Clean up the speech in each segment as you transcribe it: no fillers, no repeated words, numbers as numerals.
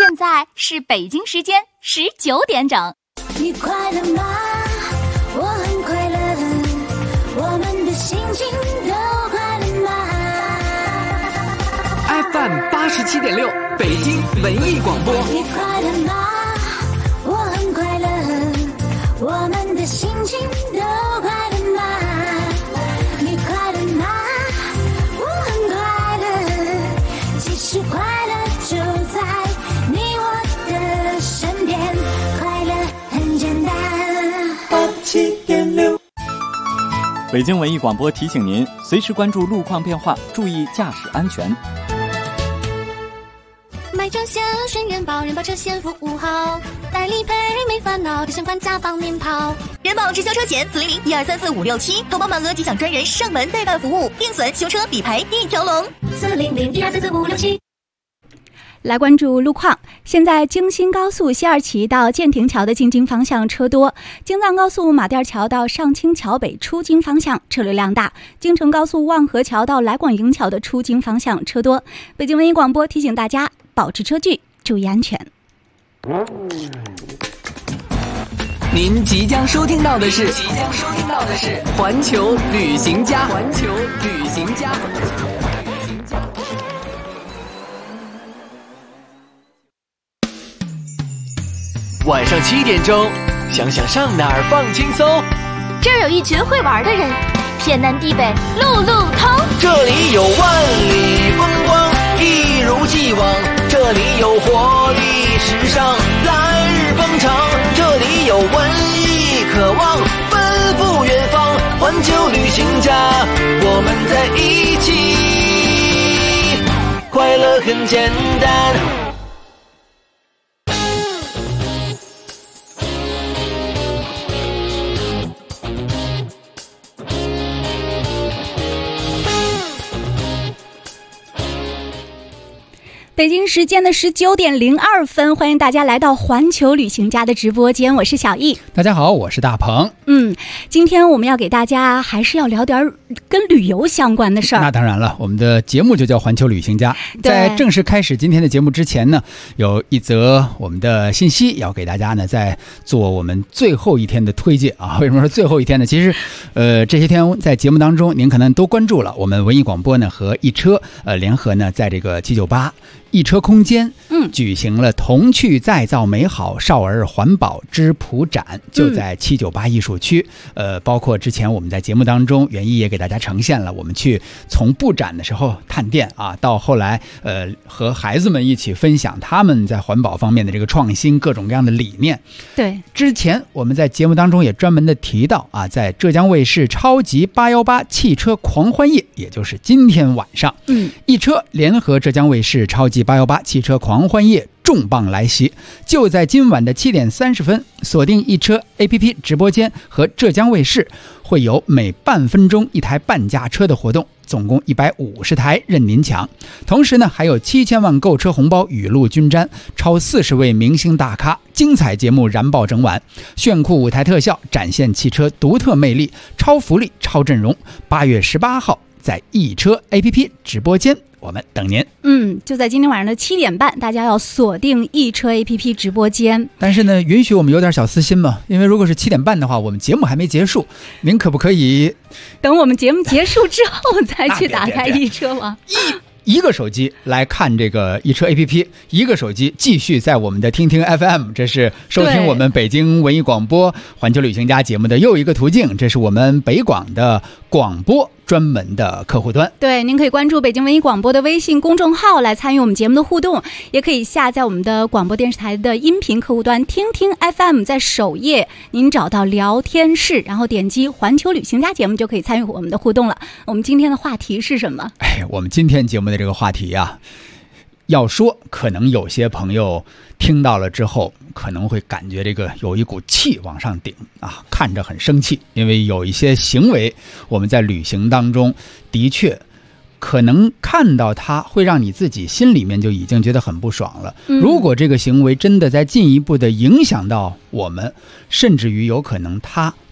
现在是北京时间19点整。 你快乐吗？我很快乐，我们的心情都快乐吗 ？FM 87.6，北京文艺广播。 你快乐吗？我很快乐，我们的心情都快乐吗？你快乐吗？我很快乐，其实快乐就在你我的身边，快乐很简单。87.6， 北京文艺广播提醒您，随时关注路况变化，注意驾驶安全。 买车险选人保，人保车险服务好，代理赔没烦恼，提前还价帮您跑。 人保直销车险400-1234-567，投保满额即享专人上门代办服务，定损、修车、理赔一条龙。 400-1234-567。 来关注路况。现在京新高速西二旗到建亭桥的进京方向车多，京藏高速马甸桥到上清桥北出京方向车流量大，京承高速望河桥到来广营桥的出京方向车多。北京文艺广播提醒大家保持车距，注意安全。 您即将收听到的是环球旅行家。晚上7点钟，想想上哪儿放轻松。 这儿有一群会玩的人，天南地北路路通。 这里有万里风光，一如既往。这里有活力时尚，来日方长。这里有文艺渴望，奔赴远方。环球旅行家，我们在一起，快乐很简单。 北京时间的19点02分，欢迎大家来到环球旅行家的直播间，我是小易。 大家好，我是大鹏。 今天我们要给大家还是要聊点跟旅游相关的事儿。 那当然了，我们的节目就叫环球旅行家。在正式开始今天的节目之前呢，有一则我们的信息要给大家呢，在做我们最后一天的推荐啊。为什么说最后一天呢？其实这些天在节目当中您可能都关注了，我们文艺广播呢和易车联合呢在这个798易车空间举行了童趣再造美好少儿环保之普展，就在798艺术区。包括之前我们在节目当中袁一也给大家呈现了我们去从布展的时候探店啊，到后来和孩子们一起分享他们在环保方面的这个创新各种各样的理念。 对， 之前我们在节目当中也专门的提到啊，在浙江卫视超级818汽车狂欢夜，也就是今天晚上，易车联合浙江卫视超级818汽车狂欢夜重磅来袭，就在今晚的7点30分，锁定易车 APP 直播间和浙江卫视，会有每半分钟一台半价车的活动，总共150台任您抢。同时呢，还有7000万购车红包雨露均沾，超40位明星大咖，精彩节目燃爆整晚，炫酷舞台特效展现汽车独特魅力，超福利超阵容。8月18号在易车 APP 直播间，我们等您。 就在今天晚上的7点半，大家要锁定易车 APP 直播间。 但是呢，允许我们有点小私心嘛，因为如果是7点半的话，我们节目还没结束，您可不可以等我们节目结束之后再去打开易车吗？ 一个手机来看这个易车 APP， 一个手机继续在我们的听听 FM， 这是收听我们北京文艺广播环球旅行家节目的又一个途径，这是我们北广的广播专门的客户端。 对，您可以关注北京文艺广播的微信公众号来参与我们节目的互动，也可以下载我们的广播电视台的音频客户端听听 FM， 在首页您找到聊天室，然后点击环球旅行家节目就可以参与我们的互动了。我们今天的话题是什么？ 我们今天节目的这个话题啊，要说可能有些朋友听到了之后可能会感觉这个有一股气往上顶啊，看着很生气，因为有一些行为我们在旅行当中的确可能看到它会让你自己心里面就已经觉得很不爽了。如果这个行为真的在进一步的影响到我们，甚至于有可能它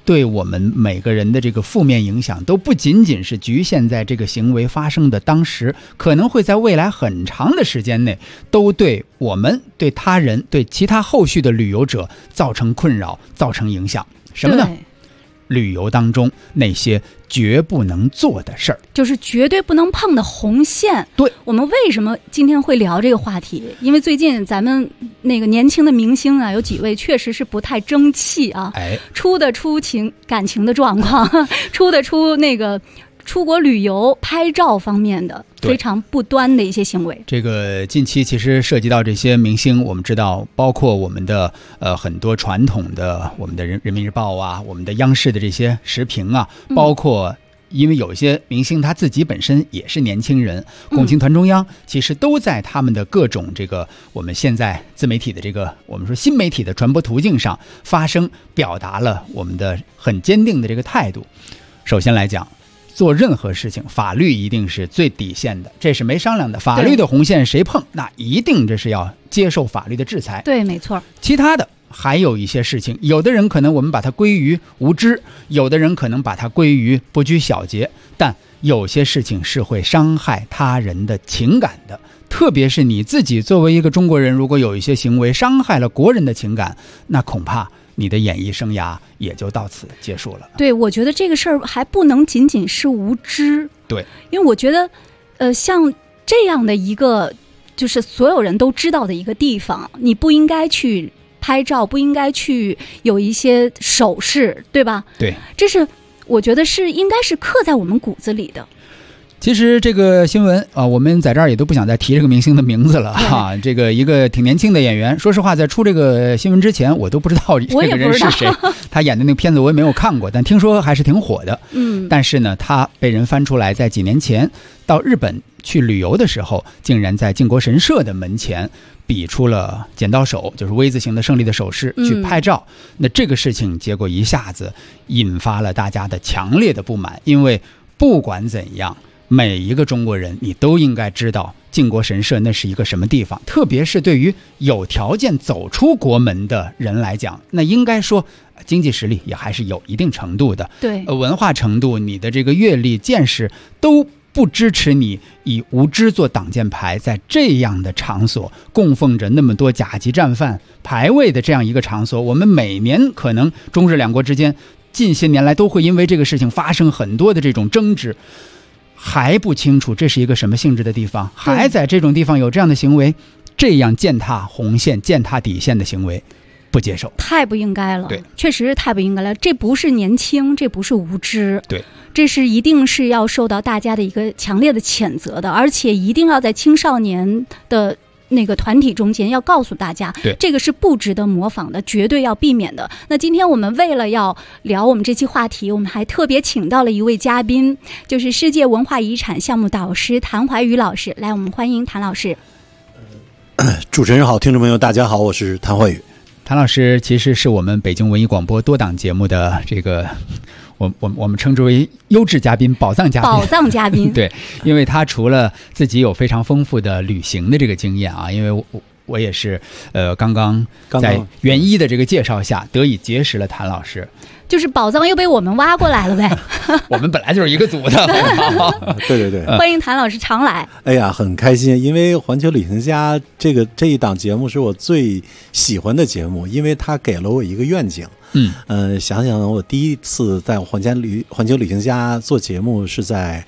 对我们每个人的这个负面影响都不仅仅是局限在这个行为发生的当时，可能会在未来很长的时间内都对我们、对他人、对其他后续的旅游者造成困扰、造成影响。什么呢？旅游当中那些绝不能做的事儿， 就是绝对不能碰的红线。 对， 我们为什么今天会聊这个话题？因为最近咱们那个年轻的明星啊，有几位确实是不太争气啊，出感情的状况，出那个出国旅游拍照方面的非常不端的一些行为。这个近期其实涉及到这些明星，我们知道包括我们的很多传统的我们的人民日报啊，我们的央视的这些时评啊，包括因为有一些明星他自己本身也是年轻人，共青团中央其实都在他们的各种这个我们现在自媒体的这个我们说新媒体的传播途径上发声，表达了我们的很坚定的这个态度。首先来讲，做任何事情法律一定是最底线的，这是没商量的，法律的红线谁碰那一定这是要接受法律的制裁。 对，没错。 其他的还有一些事情，有的人可能我们把它归于无知，有的人可能把它归于不拘小节，但有些事情是会伤害他人的情感的，特别是你自己作为一个中国人，如果有一些行为伤害了国人的情感，那恐怕你的演艺生涯也就到此结束了。 对，我觉得这个事儿还不能仅仅是无知。 对， 因为我觉得像这样的一个就是所有人都知道的一个地方，你不应该去拍照，不应该去有一些手势，对吧？ 对， 这是我觉得是应该是刻在我们骨子里的。 其实这个新闻啊，我们在这儿也都不想再提这个明星的名字了哈。这个一个挺年轻的演员，说实话，在出这个新闻之前，我都不知道这个人是谁。他演的那个片子我也没有看过，但听说还是挺火的。但是呢，他被人翻出来，在几年前到日本去旅游的时候，竟然在靖国神社的门前比出了剪刀手，就是 V 字形的胜利的手势去拍照。那这个事情结果一下子引发了大家的强烈的不满，因为不管怎样，每一个中国人你都应该知道靖国神社那是一个什么地方，特别是对于有条件走出国门的人来讲，那应该说经济实力也还是有一定程度的。 对， 文化程度，你的这个阅历见识都不支持你以无知做挡箭牌，在这样的场所供奉着那么多甲级战犯牌位的这样一个场所，我们每年可能中日两国之间近些年来都会因为这个事情发生很多的这种争执，还不清楚这是一个什么性质的地方，还在这种地方有这样的行为，这样践踏红线、践踏底线的行为，不接受， 太不应该了。 对， 确实是太不应该了。这不是年轻，这不是无知， 对， 这是一定是要受到大家的一个强烈的谴责的，而且一定要在青少年的那个团体中间要告诉大家， 对， 这个是不值得模仿的，绝对要避免的。那今天我们为了要聊我们这期话题，我们还特别请到了一位嘉宾，就是世界文化遗产项目导师谭怀宇老师。来，我们欢迎谭老师。 主持人好，听众朋友大家好，我是谭怀宇。 谭老师其实是我们北京文艺广播多档节目的这个我们称之为优质嘉宾、宝藏嘉宾。 宝藏嘉宾对，因为他除了自己有非常丰富的旅行的这个经验啊，因为我也是刚刚在袁一的这个介绍下得以结识了谭老师， 就是宝藏又被我们挖过来了呗。 我们本来就是一个组的。 对对对， 欢迎谭老师常来。 哎呀，很开心，因为环球旅行家这一档节目是我最喜欢的节目，因为它给了我一个愿景。想想我第一次在环球旅行家做节目是在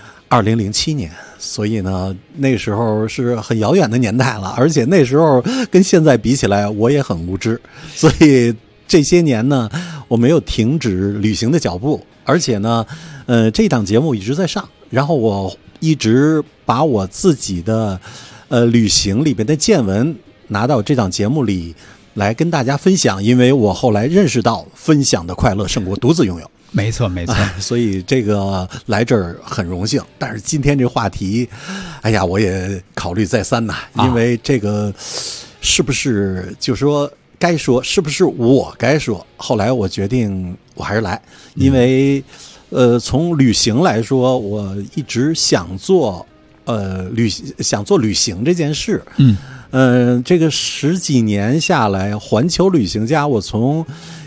2007年，所以呢，那时候是很遥远的年代了，而且那时候跟现在比起来，我也很无知，所以这些年呢，我没有停止旅行的脚步，而且呢，这档节目一直在上，然后我一直把我自己的旅行里边的见闻拿到这档节目里来跟大家分享，因为我后来认识到分享的快乐胜过独自拥有。 没错没错， 所以这个来这儿很荣幸。但是今天这话题，哎呀，我也考虑再三呐，因为这个是不是就说该说，是不是我该说？后来我决定我还是来，因为从旅行来说，我一直想做旅行这件事。这个10几年下来，环球旅行家，我从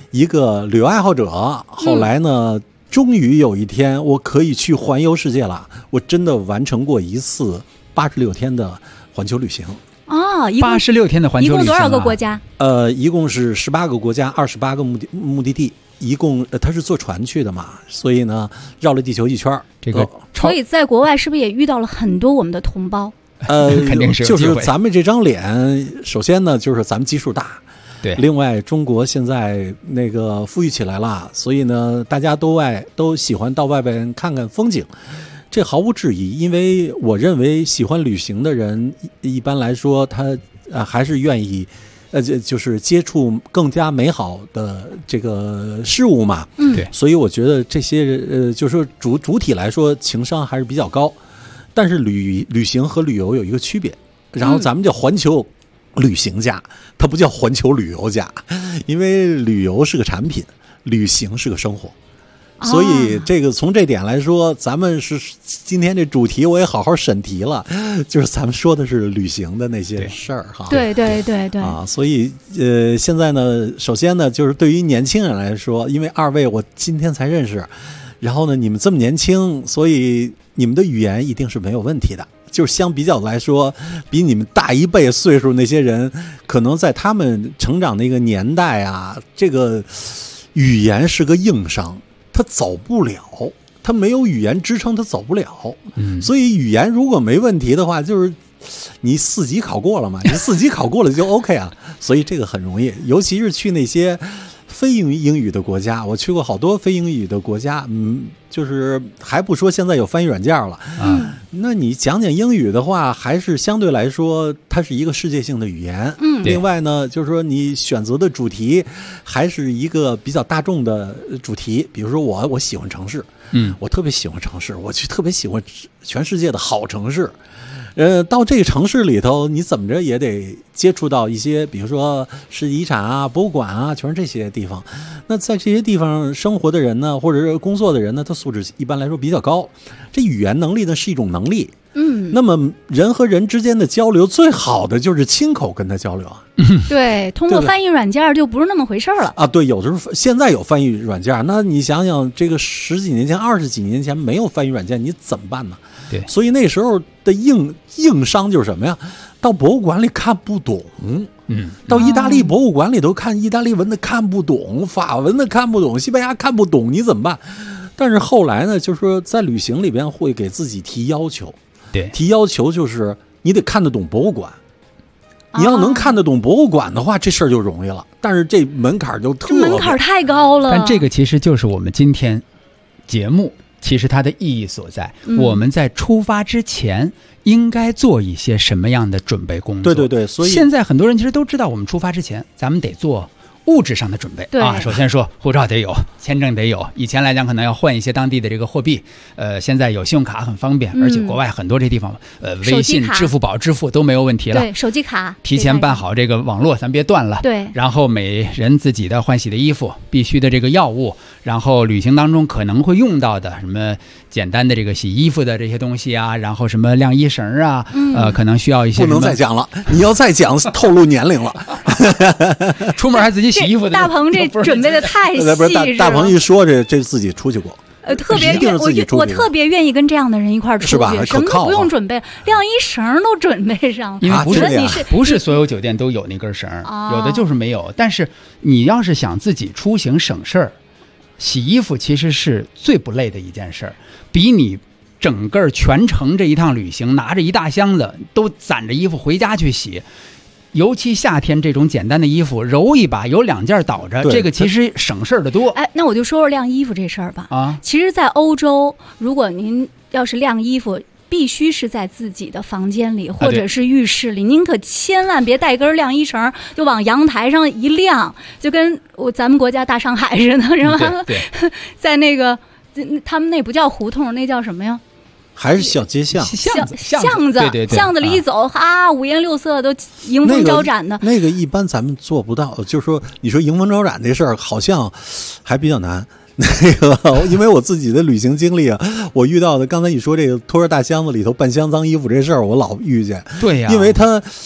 一个旅游爱好者，后来呢，终于有一天我可以去环游世界了。我真的完成过一次86天的环球旅行。 哦，86 天的环球旅行， 一共多少个国家？ 一共是18个国家，28个目的地。一共他是坐船去的嘛，所以呢绕了地球一圈。这个所以在国外是不是也遇到了很多我们的同胞？ 肯定是就是咱们这张脸，首先呢就是咱们基数大， 对。 另外，中国现在那个富裕起来了，所以呢大家都喜欢到外边看看风景，这毫无质疑。因为我认为喜欢旅行的人，一般来说他还是愿意。就是接触更加美好的这个事物嘛， 对， 所以我觉得这些就是说主体来说情商还是比较高，但是旅行和旅游有一个区别，然后咱们叫环球旅行家，它不叫环球旅游家，因为旅游是个产品，旅行是个生活。所以这个从这点来说，咱们是今天这主题我也好好审题了，就是咱们说的是旅行的那些事儿哈。 对啊， 所以现在呢，首先呢，就是对于年轻人来说，因为二位我今天才认识，然后呢，你们这么年轻，所以你们的语言一定是没有问题的。就是相比较来说，比你们大一倍岁数那些人，可能在他们成长那个年代啊，这个语言是个硬伤。他走不了，他没有语言支撑，他走不了。所以语言如果没问题的话，就是你4级考过了嘛，你4级考过了就 OK 啊。所以这个很容易，尤其是去那些非英语的国家，我去过好多非英语的国家，就是还不说现在有翻译软件了，那你讲英语的话，还是相对来说它是一个世界性的语言。另外呢，就是说你选择的主题还是一个比较大众的主题，比如说我喜欢城市，我特别喜欢城市，我特别喜欢全世界的好城市。到这个城市里头，你怎么着也得接触到一些，比如说世界遗产啊、博物馆啊，全是这些地方。那在这些地方生活的人呢，或者是工作的人呢，他素质一般来说比较高。这语言能力呢是一种能力。那么人和人之间的交流，最好的就是亲口跟他交流啊。 对，通过翻译软件就不是那么回事了啊。对，有的时候现在有翻译软件，那你想想，这个10几年前、20几年前没有翻译软件，你怎么办呢？ 对， 所以那时候的硬伤就是什么呀？到博物馆里看不懂，到意大利博物馆里头看意大利文的看不懂，法文的看不懂，西班牙看不懂，你怎么办？但是后来呢，就是说在旅行里边会给自己提要求， 对， 提要求就是你得看得懂博物馆。你要能看得懂博物馆的话，这事儿就容易了。但是这门槛就门槛太高了。 但这个其实就是我们今天节目其实它的意义所在。我们在出发之前应该做一些什么样的准备工作？ 对，所以现在很多人其实都知道，我们出发之前咱们得做物质上的准备啊。首先说护照得有，签证得有。以前来讲可能要换一些当地的这个货币，现在有信用卡很方便，而且国外很多这地方微信、支付宝支付都没有问题了。 对，手机卡提前办好这个网络，咱别断了。 对， 然后每人自己的换洗的衣服，必须的这个药物，然后旅行当中可能会用到的什么简单的这个洗衣服的这些东西啊，然后什么晾衣绳啊，可能需要一些。 不能再讲了，你要再讲透露年龄了。 出门还自己洗衣服的。 大鹏这准备的太细致了。 不是大鹏一说这自己出去过。 特别我特别愿意跟这样的人一块儿出去， 是吧？ 什么都不用准备，晾衣绳都准备上。 因为不是所有酒店都有那根绳，有的就是没有。但是你要是想自己出行省事儿，洗衣服其实是最不累的一件事儿，比你整个全程这一趟旅行拿着一大箱子都攒着衣服回家去洗。尤其夏天这种简单的衣服，揉一把有2件倒着，这个其实省事儿的多。 哎，那我就说说晾衣服这事儿吧。其实，在欧洲，如果您要是晾衣服，必须是在自己的房间里或者是浴室里，您可千万别带根晾衣绳就往阳台上一晾，就跟咱们国家大上海似的，是吧？ 对， 在那个他们那不叫胡同，那叫什么呀？ 还是小街巷巷子里一走，五颜六色都迎风招展的。 那个一般咱们做不到，就是说你说迎风招展这事儿好像还比较难。那个因为我自己的旅行经历啊，我遇到的刚才你说这个拖着大箱子里头半箱脏衣服这事儿，我老遇见。 对呀， 因为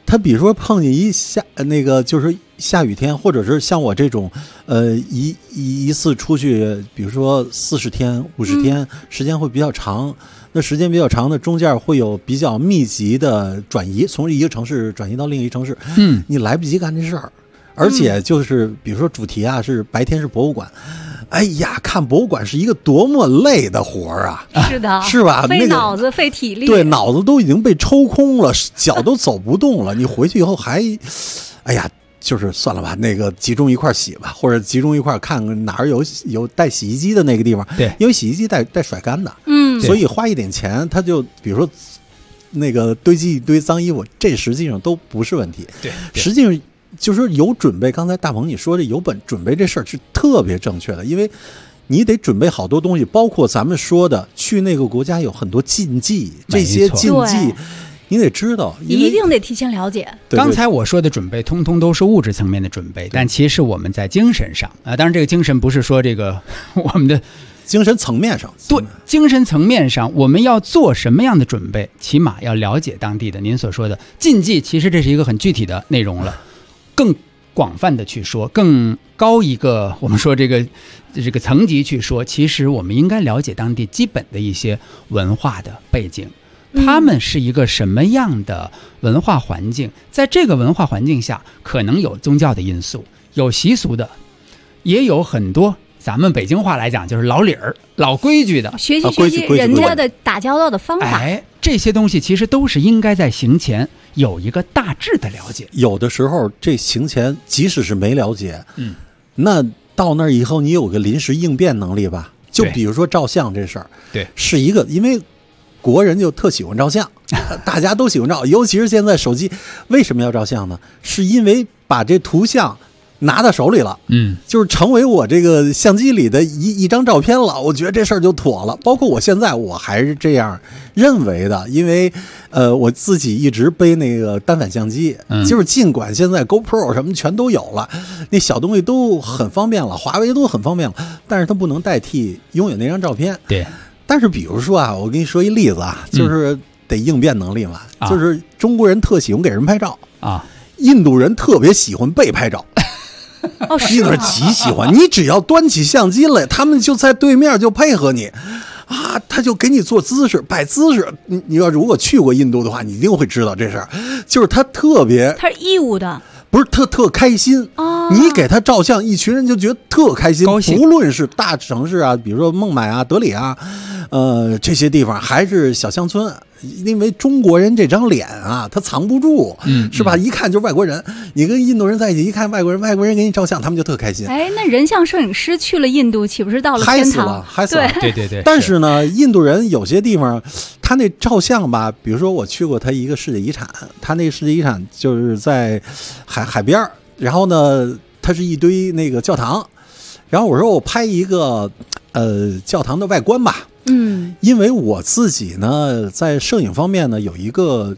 他比如说碰见那个就是下雨天，或者是像我这种一次出去，比如说40天50天，时间会比较长。那时间比较长的中间会有比较密集的转移，从一个城市转移到另一个城市，你来不及干这事儿。而且就是比如说主题啊是白天是博物馆，哎呀，看博物馆是一个多么累的活儿啊！ 是的， 是吧？ 费脑子费体力， 对，脑子都已经被抽空了，脚都走不动了。你回去以后还，哎呀，就是算了吧，那个集中一块洗吧，或者集中一块看哪儿有带洗衣机的那个地方。 对， 因为洗衣机带甩干的，所以花一点钱，他就比如说那个堆积一堆脏衣服，这实际上都不是问题。 对， 实际上。就是有准备，刚才大鹏你说的有准备这事儿是特别正确的，因为你得准备好多东西，包括咱们说的去那个国家有很多禁忌，这些禁忌你得知道， 一定得提前了解。 刚才我说的准备通通都是物质层面的准备，但其实我们在精神上啊，当然这个精神不是说这个我们的精神层面上， 对，精神层面上我们要做什么样的准备，起码要了解当地的您所说的禁忌，其实这是一个很具体的内容了。更广泛的去说，更高一个我们说这个层级去说，其实我们应该了解当地基本的一些文化的背景，他们是一个什么样的文化环境，在这个文化环境下可能有宗教的因素，有习俗的，也有很多咱们北京话来讲就是老理儿老规矩的， 学习人家的打交道的方法。 这些东西其实都是应该在行前有一个大致的了解。 有的时候这行前即使是没了解，那到那儿以后你有个临时应变能力吧。就比如说照相这事儿， 对， 是一个，因为国人就特喜欢照相，大家都喜欢照，尤其是现在手机为什么要照相呢？是因为把这图像拿到手里了，就是成为我这个相机里的一张照片了。我觉得这事儿就妥了。包括我现在我还是这样认为的，因为我自己一直背那个单反相机，就是尽管现在 GoPro 什么全都有了，那小东西都很方便了，华为都很方便了，但是它不能代替拥有那张照片。 对。 但是比如说啊，我跟你说一例子啊，就是得应变能力嘛，就是中国人特喜欢给人拍照啊， 印度人特别喜欢被拍照。印度人极喜欢，你只要端起相机来，他们就在对面就配合你啊，他就给你做姿势摆姿势。你要如果去过印度的话，你一定会知道这事儿，就是他特别， 他是义务的， 不是特开心啊！你给他照相，一群人就觉得特开心， 高兴。 无论是大城市啊，比如说孟买啊、德里啊，这些地方，还是小乡村。因为中国人这张脸啊，他藏不住，是吧？一看就是外国人。你跟印度人在一起，一看外国人给你照相，他们就特开心。 哎，那人像摄影师去了印度，岂不是到了天堂？ 嗨死了！ 对。 但是呢，印度人有些地方，他那照相吧，比如说我去过他一个世界遗产，他那个世界遗产就是在海边，然后呢，它是一堆那个教堂，然后我说我拍一个教堂的外观吧。因为我自己呢，在摄影方面呢，有一个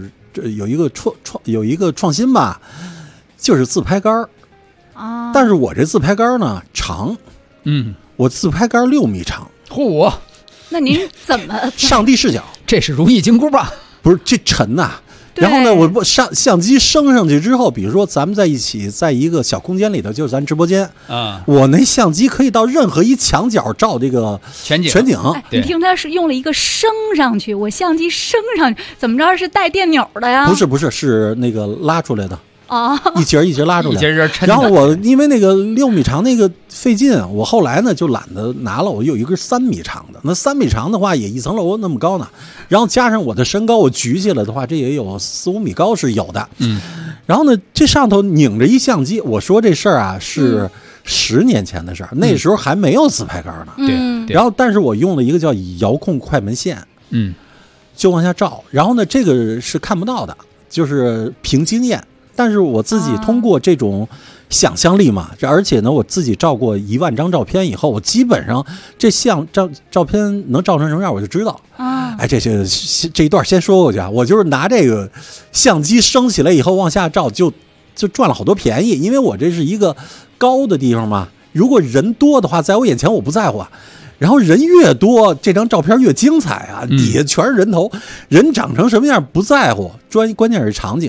创新吧，就是自拍杆啊。但是我这自拍杆呢长，我自拍杆6米长。 嚯！ 那您怎么上帝视角？ 这是如意金箍棒？ 不是，这沉呐。然后呢，我相机升上去之后，比如说咱们在一起，在一个小空间里头，就是咱直播间啊，我那相机可以到任何一墙角照这个全景。 你听他是用了一个升上去，我相机升上去，怎么着是带电钮的呀？ 不是，是那个拉出来的。一节一节拉出来， 一节抻。 然后我因为那个6米长那个费劲，我后来呢就懒得拿了，我有一根3米长的。那3米长的话也一层楼那么高呢，然后加上我的身高，我举起来的话，这也有4、5米高是有的。然后呢，这上头拧着一相机，我说这事儿啊是10年前的事儿，那时候还没有自拍杆呢。 对。 然后，但是我用了一个叫遥控快门线，就往下照。然后呢，这个是看不到的，就是凭经验。但是我自己通过这种想象力嘛，而且呢，我自己照过1万张照片以后，我基本上这照片能照成什么样，我就知道。哎，这一段先说过去啊，我就是拿这个相机升起来以后往下照，就赚了好多便宜，因为我这是一个高的地方嘛。如果人多的话，在我眼前我不在乎啊。然后人越多，这张照片越精彩啊！底下全是人头，人长成什么样不在乎，关键是场景。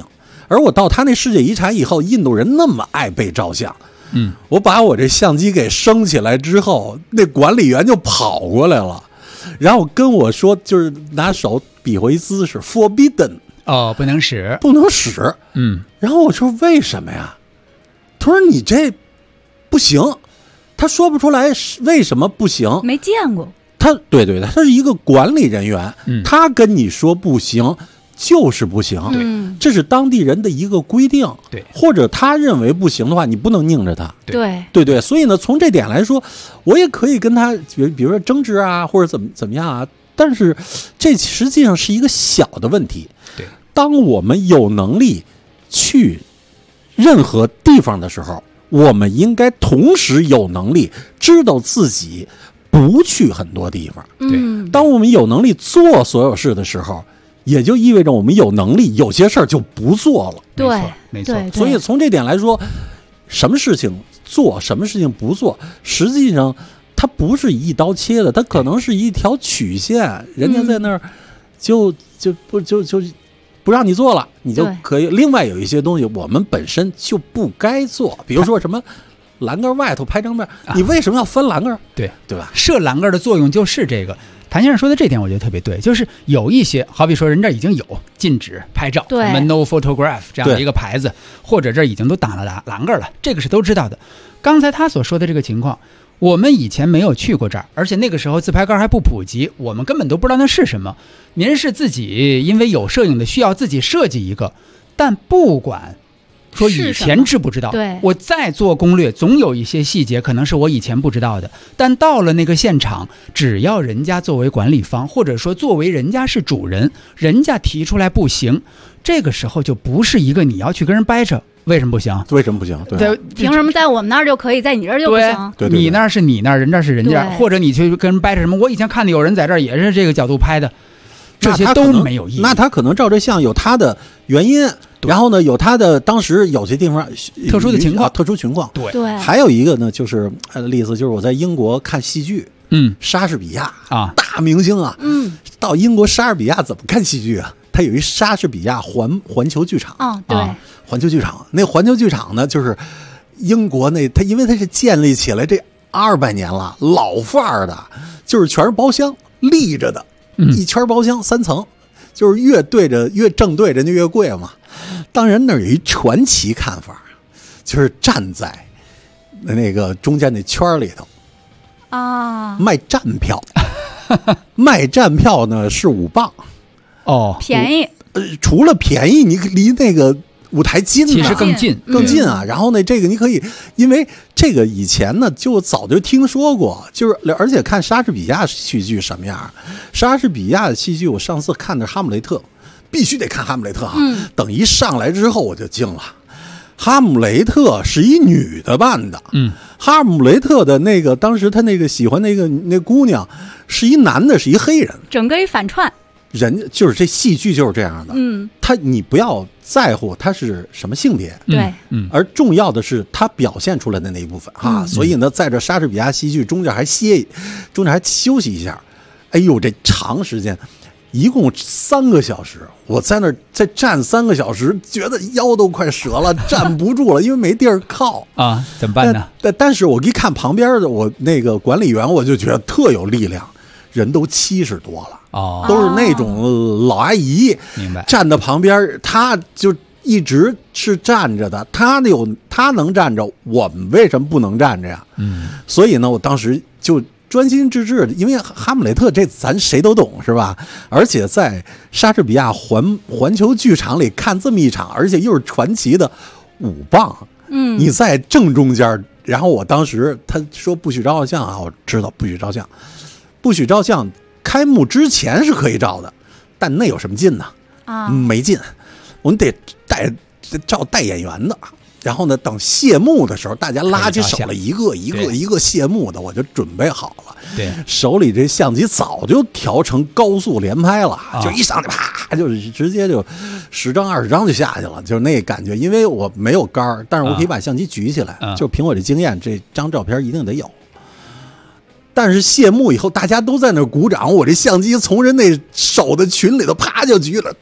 而我到他那世界遗产以后，印度人那么爱被照相，我把我这相机给升起来之后，那管理员就跑过来了，然后跟我说，就是拿手比划一姿势 ，forbidden， 不能使， 不能使。然后我说为什么呀？他说你这不行，他说不出来为什么不行， 没见过。 对，他是一个管理人员，他跟你说不行就是不行，这是当地人的一个规定， 对， 或者他认为不行的话，你不能拧着他， 对， 所以呢，从这点来说，我也可以跟他，比如说争执啊，或者怎么样啊，但是这实际上是一个小的问题。 对， 当我们有能力去任何地方的时候，我们应该同时有能力知道自己不去很多地方。 对， 当我们有能力做所有事的时候，也就意味着我们有能力有些事儿就不做了。 对， 没错。 所以从这点来说，什么事情做，什么事情不做，实际上它不是一刀切的，它可能是一条曲线，人家在那儿就不让你做了，你就可以。另外有一些东西我们本身就不该做，比如说什么栏杆外头拍正面，你为什么要翻栏杆？对吧？ 设栏杆的作用就是这个。谭先生说的这点我觉得特别对，就是有一些，好比说人这已经有禁止拍照，什么 no photograph 这样的一个牌子，或者这已经都挡了栏杆了，这个是都知道的。刚才他所说的这个情况，我们以前没有去过这儿，而且那个时候自拍杆还不普及，我们根本都不知道那是什么。您是自己因为有摄影的需要自己设计一个，但不管说以前知不知道，我再做攻略总有一些细节可能是我以前不知道的，但到了那个现场，只要人家作为管理方，或者说作为人家是主人，人家提出来不行，这个时候就不是一个你要去跟人掰扯为什么不行， 为什么不行，对， 凭什么在我们那儿就可以，在你这儿就不行？ 对， 你那儿是你那儿，人这儿是人家，或者你去跟人掰扯什么，我以前看见有人在这儿也是这个角度拍的，这些都没有意义。 那他可能照这相有他的原因，然后呢，有他的当时有些地方特殊的情况， 特殊情况。 对， 还有一个呢，就是例子就是我在英国看戏剧，莎士比亚啊， 大明星啊，到英国莎士比亚怎么看戏剧啊？他有一莎士比亚环球剧场， 对， 环球剧场。那环球剧场呢，就是英国他因为它是建立起来这200年了，老范儿的，就是全是包厢立着的，一圈包厢3层。就是越正对着就越贵嘛。当然那儿有一传奇看法，就是站在那个中间那圈里头啊，卖站票，卖站票呢是5磅， 便宜。 除了便宜，你离那个舞台近， 其实更近啊。然后呢，这个你可以，因为这个以前呢就早就听说过，就是而且看莎士比亚戏剧什么样。莎士比亚的戏剧，我上次看的《哈姆雷特》，必须得看《哈姆雷特》啊。等一上来之后我就惊了，哈姆雷特是一女的扮的，哈姆雷特的那个当时他那个喜欢那姑娘是一男的，是一黑人， 整个一反串。 人就是这戏剧就是这样的，你不要在乎他是什么性别， 对， 而重要的是他表现出来的那一部分哈。所以呢，在这莎士比亚戏剧中间还休息一下。哎呦，这长时间，一共3个小时，我在那儿再站3个小时，觉得腰都快折了，站不住了，因为没地儿靠啊，怎么办呢？ 但是我一看旁边的我那个管理员，我就觉得特有力量，人都70多了。都是那种老阿姨， 明白？ 站在旁边，他就一直是站着的。他能站着，我们为什么不能站着呀？所以呢，我当时就专心致志，因为哈姆雷特这咱谁都懂是吧？而且在莎士比亚环球剧场里看这么一场，而且又是传奇的5磅，你在正中间。然后我当时他说不许照相啊，我知道不许照相，不许照相。开幕之前是可以照的，但那有什么劲呢？没劲。我们得带演员的。然后呢，等谢幕的时候，大家拉起手来，一个谢幕的，我就准备好了。 对， 手里这相机早就调成高速连拍了，就一上去啪，就是直接就10张20张就下去了，就是那感觉。因为我没有杆，但是我可以把相机举起来，就凭我这经验，这张照片一定得有。但是谢幕以后，大家都在那鼓掌，我这相机从人那手的群里头啪就举了，啪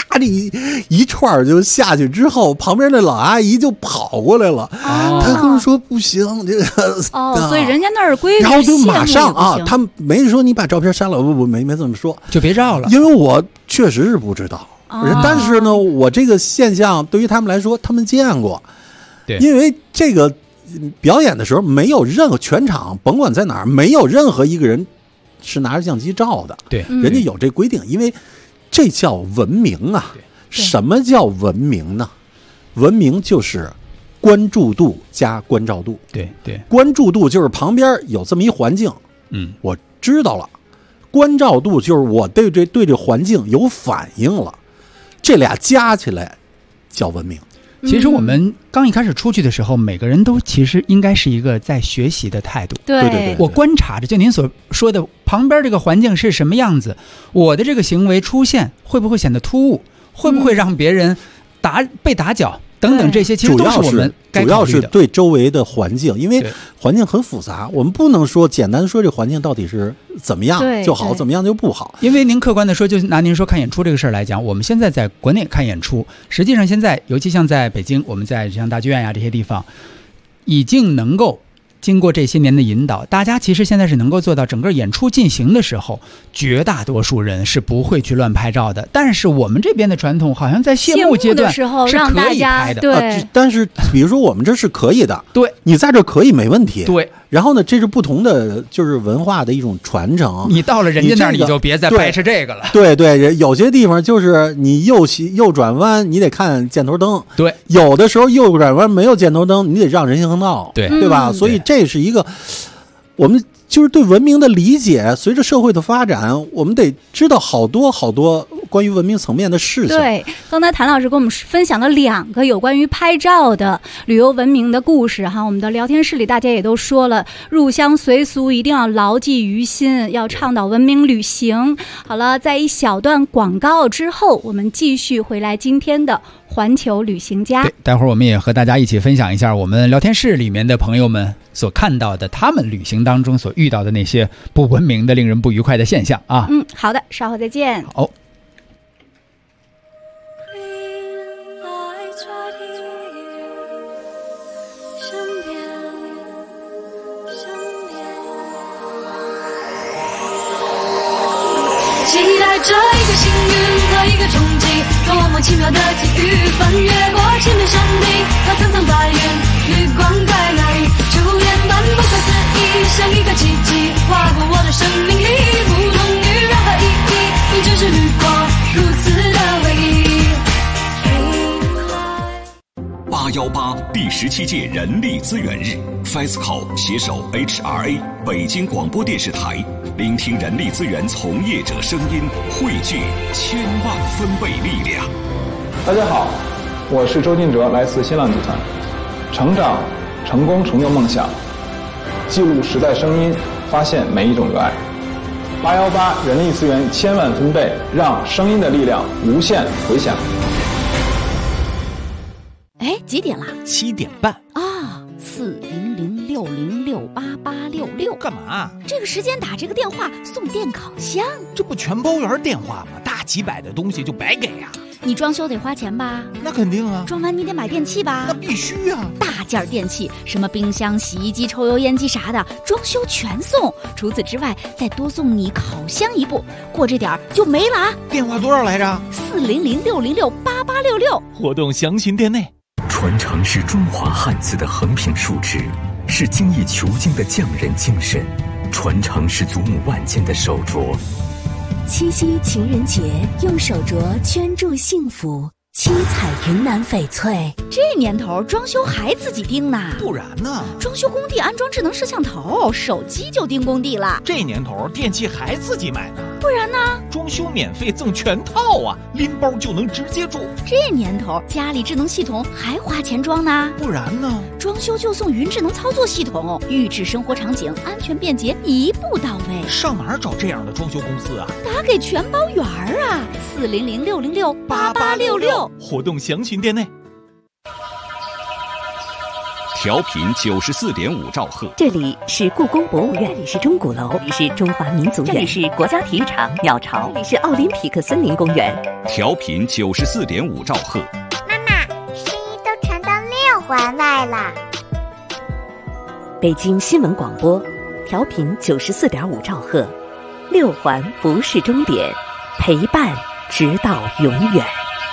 这一串就下去之后，旁边那老阿姨就跑过来了，她跟我说不行，这个所以人家那儿规矩， 然后就马上他没说你把照片删了，不没这么说， 就别照了， 因为我确实是不知道。但是呢，我这个现象对于他们来说，他们见过。 对， 因为这个表演的时候，没有任何全场，甭管在哪儿，没有任何一个人是拿着相机照的。 对， 人家有这规定，因为这叫文明啊。什么叫文明呢？文明就是关注度加关照度。 对， 关注度就是旁边有这么一环境，我知道了。关照度就是我对这环境有反应了。这俩加起来叫文明。 其实我们刚一开始出去的时候，每个人都其实应该是一个在学习的态度。 对， 我观察着，就您所说的旁边这个环境是什么样子，我的这个行为出现会不会显得突兀，会不会让别人被打搅等等，这些其实都是我们该考虑的。 主要是对周围的环境，因为环境很复杂，我们不能说简单说这环境到底是怎么样就好，怎么样就不好。 因为您客观的说，就拿您说看演出这个事儿来讲，我们现在在国内看演出，实际上现在尤其像在北京，我们在像大剧院呀这些地方，已经能够经过这些年的引导，大家其实现在是能够做到整个演出进行的时候，绝大多数人是不会去乱拍照的。但是我们这边的传统好像在谢幕阶段是可以拍的。 对， 但是比如说我们这是可以的， 对， 你在这可以没问题。 对， 然后呢，这是不同的就是文化的一种传承。 你到了人家那儿，你就别再掰扯这个了。 对，有些地方就是你右转弯，你得看箭头灯。 对， 有的时候右转弯没有箭头灯，你得让人行横道。对吧？所以这是一个我们就是对文明的理解，随着社会的发展，我们得知道好多关于文明层面的事情。 对，刚才谭老师跟我们分享了2个有关于拍照的旅游文明的故事哈。我们的聊天室里大家也都说了，入乡随俗一定要牢记于心，要倡导文明旅行。好了，在一小段广告之后，我们继续回来今天的环球旅行家。 对，待会儿我们也和大家一起分享一下我们聊天室里面的朋友们所看到的他们旅行当中所遇到的那些不文明的令人不愉快的现象啊。 好的，稍后再见。 好。 期待着一个幸运和一个冲击，多么奇妙的际遇，翻越过千面山顶和层层白云，绿光在哪里？初恋般不可思议，像一个奇迹划过我的生命里，不同于任何意义，你只是绿光，如此的唯一。 818第17届人力资源日 ，FESCO 携手 HRA 北京广播电视台，聆听人力资源从业者声音，汇聚1000万分贝力量。 大家好，我是周进哲，来自新浪集团。成长、成功、成就梦想，记录时代声音，发现每一种热爱。818人力资源1000万分贝，让声音的力量无限回响。 哎，几点了 ？7点半啊！40060688866， 干嘛？ 这个时间打这个电话送电烤箱， 这不全包圆电话吗？大几百的东西就白给啊！ 你装修得花钱吧？ 那肯定啊！ 装完你得买电器吧？ 那必须啊！ 大件电器，什么冰箱、洗衣机、抽油烟机啥的，装修全送。除此之外，再多送你烤箱一部，过这点就没了啊！ 电话多少来着 ？400668866。 活动详情店内。 传承是中华汉字的横平竖直，是精益求精的匠人精神；传承是祖母万千的手镯。 七夕情人节，用手镯圈住幸福，七彩云南翡翠。 这年头装修还自己盯呢？ 不然呢？ 装修工地安装智能摄像头，手机就盯工地了。 这年头电器还自己买呢？ 不然呢？ 装修免费赠全套啊，拎包就能直接住。 这年头家里智能系统还花钱装呢？ 不然呢？ 装修就送云智能操作系统，预制生活场景，安全便捷，一步到位。 上哪儿找这样的装修公司啊？ 打给全包圆啊，400668866。 活动详情店内。 调频94.5兆赫。 这里是故宫博物院，这里是钟鼓楼，这里是中华民族园，这里是国家体育场鸟巢，这里是奥林匹克森林公园。 调频94.5兆赫。 妈妈，声音都传到6环外了。 北京新闻广播，调频94.5兆赫，6环不是终点，陪伴直到永远。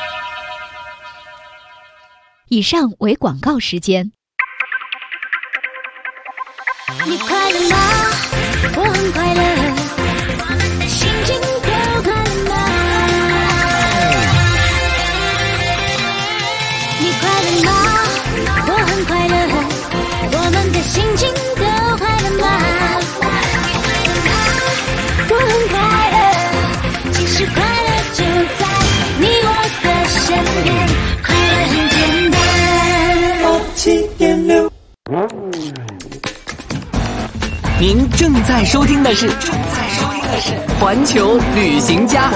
以上为广告时间。 你快乐吗？我很快乐，心情都快乐吗？你快乐吗？我很快乐，我们的心情都快乐吗？我很快乐，其实快乐就在你我的身边，快乐很简单。7.6。 您正在收听的是环球旅行家。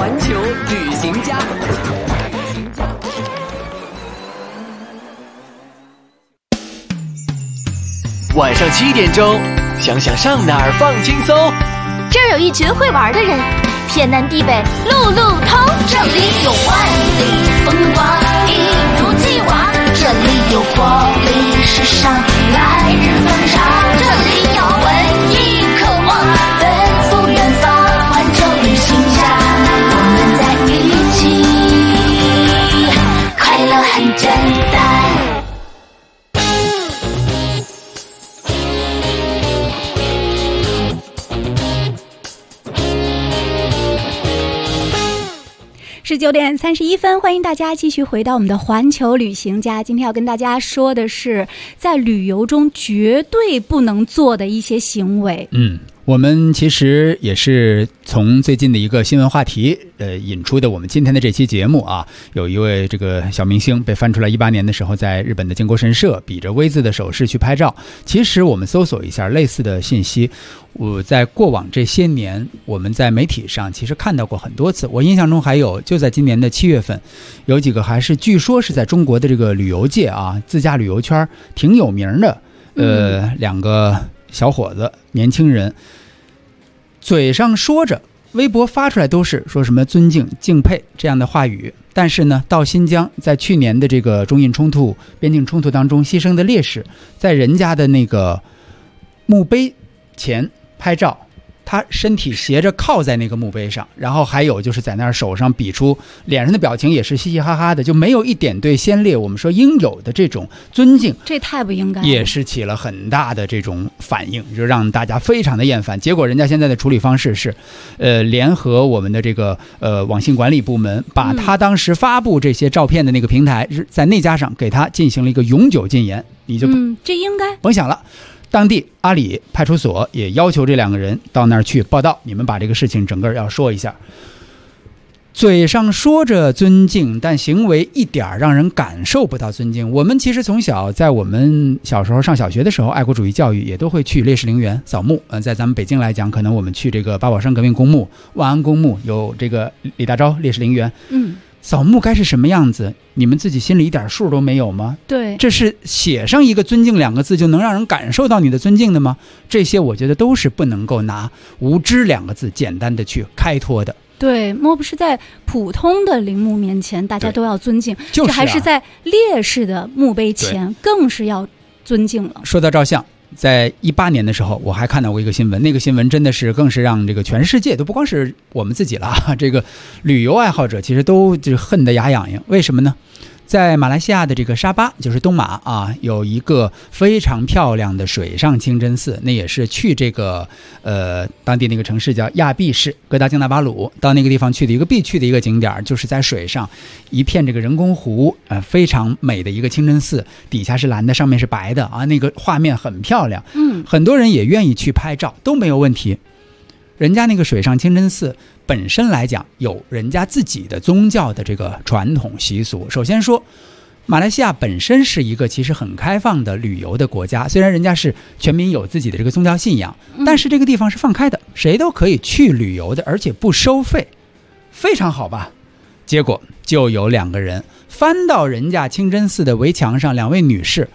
晚上7点钟，想想上哪儿放轻松。 这儿有一群会玩的人，天南地北路路通。这里有万里风光，一如既往。这里有活力时尚，来日方长。这里有文艺渴望，奔赴远方。环球旅行家，我们在一起，快乐很简单。 19点31分，欢迎大家继续回到我们的环球旅行家。今天要跟大家说的是，在旅游中绝对不能做的一些行为。 我们其实也是从最近的一个新闻话题引出的我们今天的这期节目啊。有一位这个小明星被翻出来18年的时候在日本的靖国神社比着 V 字的手势去拍照。其实我们搜索一下类似的信息，我在过往这些年我们在媒体上其实看到过很多次。我印象中还有就在今年的7月份，有几个还是据说是在中国的这个旅游界啊，自驾旅游圈挺有名的2个小伙子年轻人，嘴上说着，微博发出来都是说什么尊敬敬佩这样的话语，但是呢到新疆在去年的这个中印冲突边境冲突当中牺牲的烈士，在人家的那个墓碑前拍照，他身体斜着靠在那个墓碑上，然后还有就是在那儿手上比出，脸上的表情也是嘻嘻哈哈的，就没有一点对先烈我们说应有的这种尊敬， 这太不应该了， 也是起了很大的这种反应，就让大家非常的厌烦。结果人家现在的处理方式是联合我们的这个网信管理部门，把他当时发布这些照片的那个平台在那家上给他进行了一个永久禁言，你就这应该甭想了。当地阿里派出所也要求这2个人到那儿去报道，你们把这个事情整个要说一下。嘴上说着尊敬，但行为一点让人感受不到尊敬。我们其实从小在我们小时候上小学的时候，爱国主义教育也都会去烈士陵园扫墓。在咱们北京来讲，可能我们去这个八宝山革命公墓、万安公墓，有这个李大钊烈士陵园。扫墓该是什么样子，你们自己心里一点数都没有吗？ 对， 这是写上一个尊敬2个字就能让人感受到你的尊敬的吗？这些我觉得都是不能够拿无知2个字简单的去开脱的。 对，莫不是在普通的陵墓面前大家都要尊敬，这还是在烈士的墓碑前更是要尊敬了。 说到照相，在18年的时候我还看到过一个新闻，那个新闻真的是更是让这个全世界都不光是我们自己了，这个旅游爱好者其实都就恨得牙痒痒。为什么呢？在马来西亚的这个沙巴，就是东马啊，有一个非常漂亮的水上清真寺，那也是去这个当地那个城市叫亚庇市哥达京纳巴鲁，到那个地方去的一个必去的一个景点，就是在水上一片这个人工湖，非常美的一个清真寺，底下是蓝的，上面是白的啊，那个画面很漂亮，很多人也愿意去拍照，都没有问题。人家那个水上清真寺本身来讲有人家自己的宗教的这个传统习俗。首先说马来西亚本身是一个其实很开放的旅游的国家，虽然人家是全民有自己的这个宗教信仰，但是这个地方是放开的，谁都可以去旅游的，而且不收费，非常好吧。结果就有2个人翻到人家清真寺的围墙上，2位女士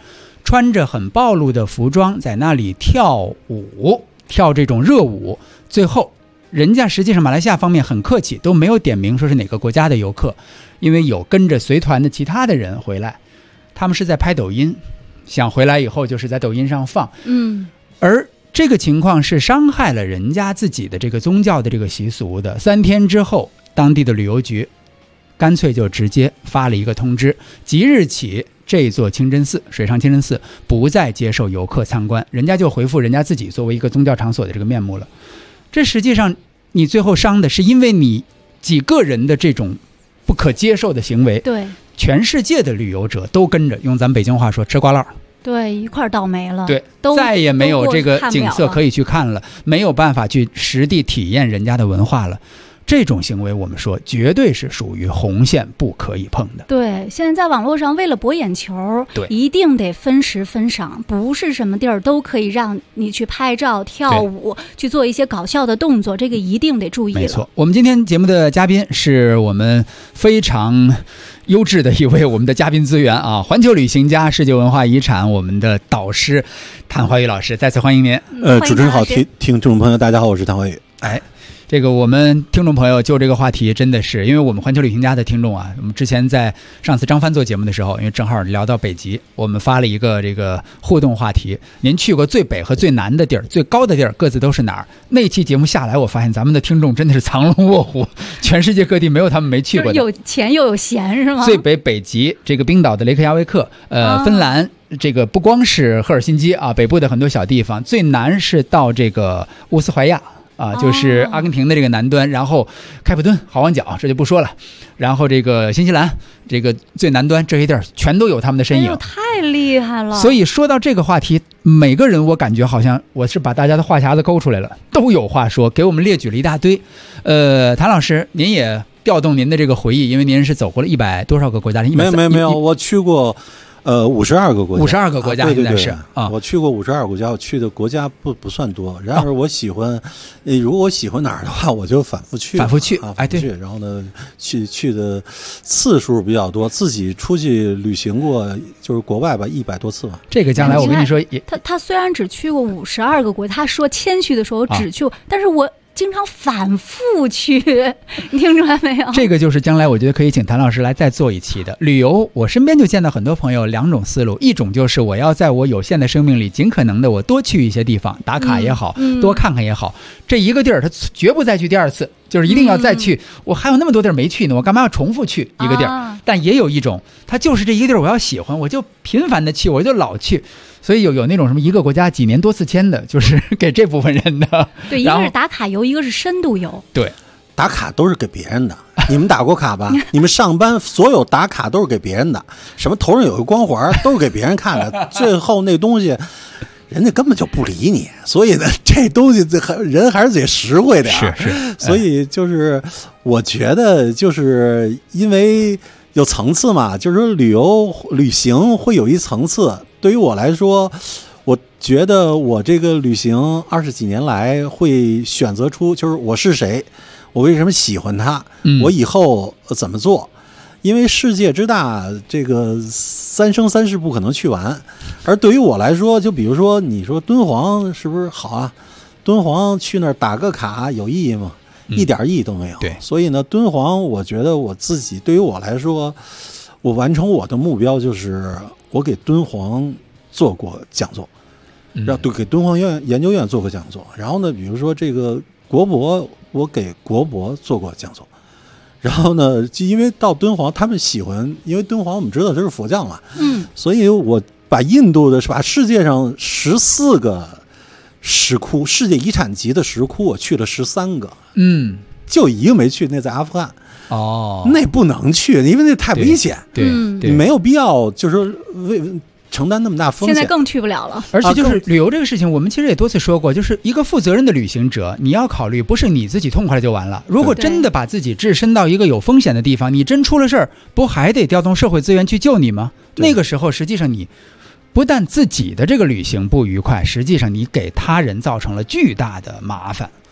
穿着很暴露的服装在那里跳舞，跳这种热舞。最后人家实际上马来西亚方面很客气，都没有点名说是哪个国家的游客，因为有跟着随团的其他的人回来，他们是在拍抖音，想回来以后就是在抖音上放。而这个情况是伤害了人家自己的这个宗教的这个习俗的。3天之后，当地的旅游局干脆就直接发了一个通知，即日起这座清真寺，水上清真寺不再接受游客参观，人家就回复人家自己作为一个宗教场所的这个面目了。这实际上你最后伤的是因为你几个人的这种不可接受的行为， 对， 全世界的旅游者都跟着，用咱们北京话说吃瓜烂， 对，一块倒霉了， 对，再也没有这个景色可以去看了，没有办法去实地体验人家的文化了。这种行为我们说绝对是属于红线，不可以碰的。 对，现在在网络上为了博眼球， 对， 一定得分时分赏，不是什么地儿都可以让你去拍照、跳舞，去做一些搞笑的动作，这个一定得注意了。 没错，我们今天节目的嘉宾是我们非常优质的一位我们的嘉宾资源啊，环球旅行家、世界文化遗产我们的导师谭怀宇老师，再次欢迎您。 主持人好，听众朋友大家好，我是谭怀宇。 这个我们听众朋友就这个话题真的是，因为我们环球旅行家的听众啊，我们之前在上次张帆做节目的时候，因为正好聊到北极，我们发了一个这个互动话题，您去过最北和最南的地儿，最高的地儿各自都是哪儿？那期节目下来，我发现咱们的听众真的是藏龙卧虎，全世界各地没有他们没去过的。 有钱又有闲是吗？ 最北北极，这个冰岛的雷克雅未克，芬兰。这个不光是赫尔辛基啊，北部的很多小地方，最南是到这个乌斯怀亚啊，就是阿根廷的这个南端，然后开普敦、好望角这就不说了，然后这个新西兰这个最南端这些地儿全都有他们的身影， 太厉害了。 所以说到这个话题，每个人我感觉好像我是把大家的话匣子勾出来了，都有话说，给我们列举了一大堆。谭老师，您也调动您的这个回忆，因为您是走过了100多少个国家？ 没有，我去过。52个国家， 52个国家现在是啊，我去过52个国家，我去的国家不算多。然而我喜欢，如果我喜欢哪儿的话，我就反复去，对。然后呢，去的次数比较多，自己出去旅行过，就是国外吧，100多次吧。 这个将来我跟你说， 他虽然只去过52个国家，他说谦虚的时候只去过，但是我经常反复去，你听出来没有？ 这个就是将来我觉得可以请谭老师来再做一期的旅游。我身边就见到很多朋友2种思路，一种就是我要在我有限的生命里尽可能的我多去一些地方，打卡也好，多看看也好，这一个地儿他绝不再去第二次，就是一定要再去，我还有那么多地儿没去呢，我干嘛要重复去一个地儿？但也有一种，他就是这一个地儿我要喜欢，我就频繁的去，我就老去。所以有那种什么一个国家几年多次签的，就是给这部分人的。 对，一个是打卡游，一个是深度游。 对， 打卡都是给别人的。你们打过卡吧？你们上班所有打卡都是给别人的，什么头上有个光环都是给别人看的，最后那东西人家根本就不理你。所以呢，这东西人还是得实惠点。 是。 所以就是我觉得就是因为有层次嘛，就是说旅行会有一层次。对于我来说，我觉得我这个旅行20几年来会选择出，就是我是谁，我为什么喜欢它，我以后怎么做。因为世界之大，这个3生3世不可能去完。而对于我来说，就比如说你说敦煌是不是好啊？敦煌去那儿打个卡有意义吗？一点意义都没有。 对， 所以呢，敦煌我觉得我自己对于我来说，我完成我的目标就是我给敦煌做过讲座，给敦煌研究院做过讲座。然后呢，比如说这个国博，我给国博做过讲座。然后呢，因为到敦煌，他们喜欢，因为敦煌我们知道这是佛教嘛，所以我把印度的把世界上14个石窟，世界遗产级的石窟，我去了13个，就一个没去，那在阿富汗。那不能去，因为那太危险。 对， 你没有必要，就是说承担那么大风险。 现在更去不了了。 而且就是旅游这个事情，我们其实也多次说过，就是一个负责任的旅行者，你要考虑不是你自己痛快了就完了。如果真的把自己置身到一个有风险的地方，你真出了事儿，不还得调动社会资源去救你吗？那个时候，实际上你不但自己的这个旅行不愉快，实际上你给他人造成了巨大的麻烦。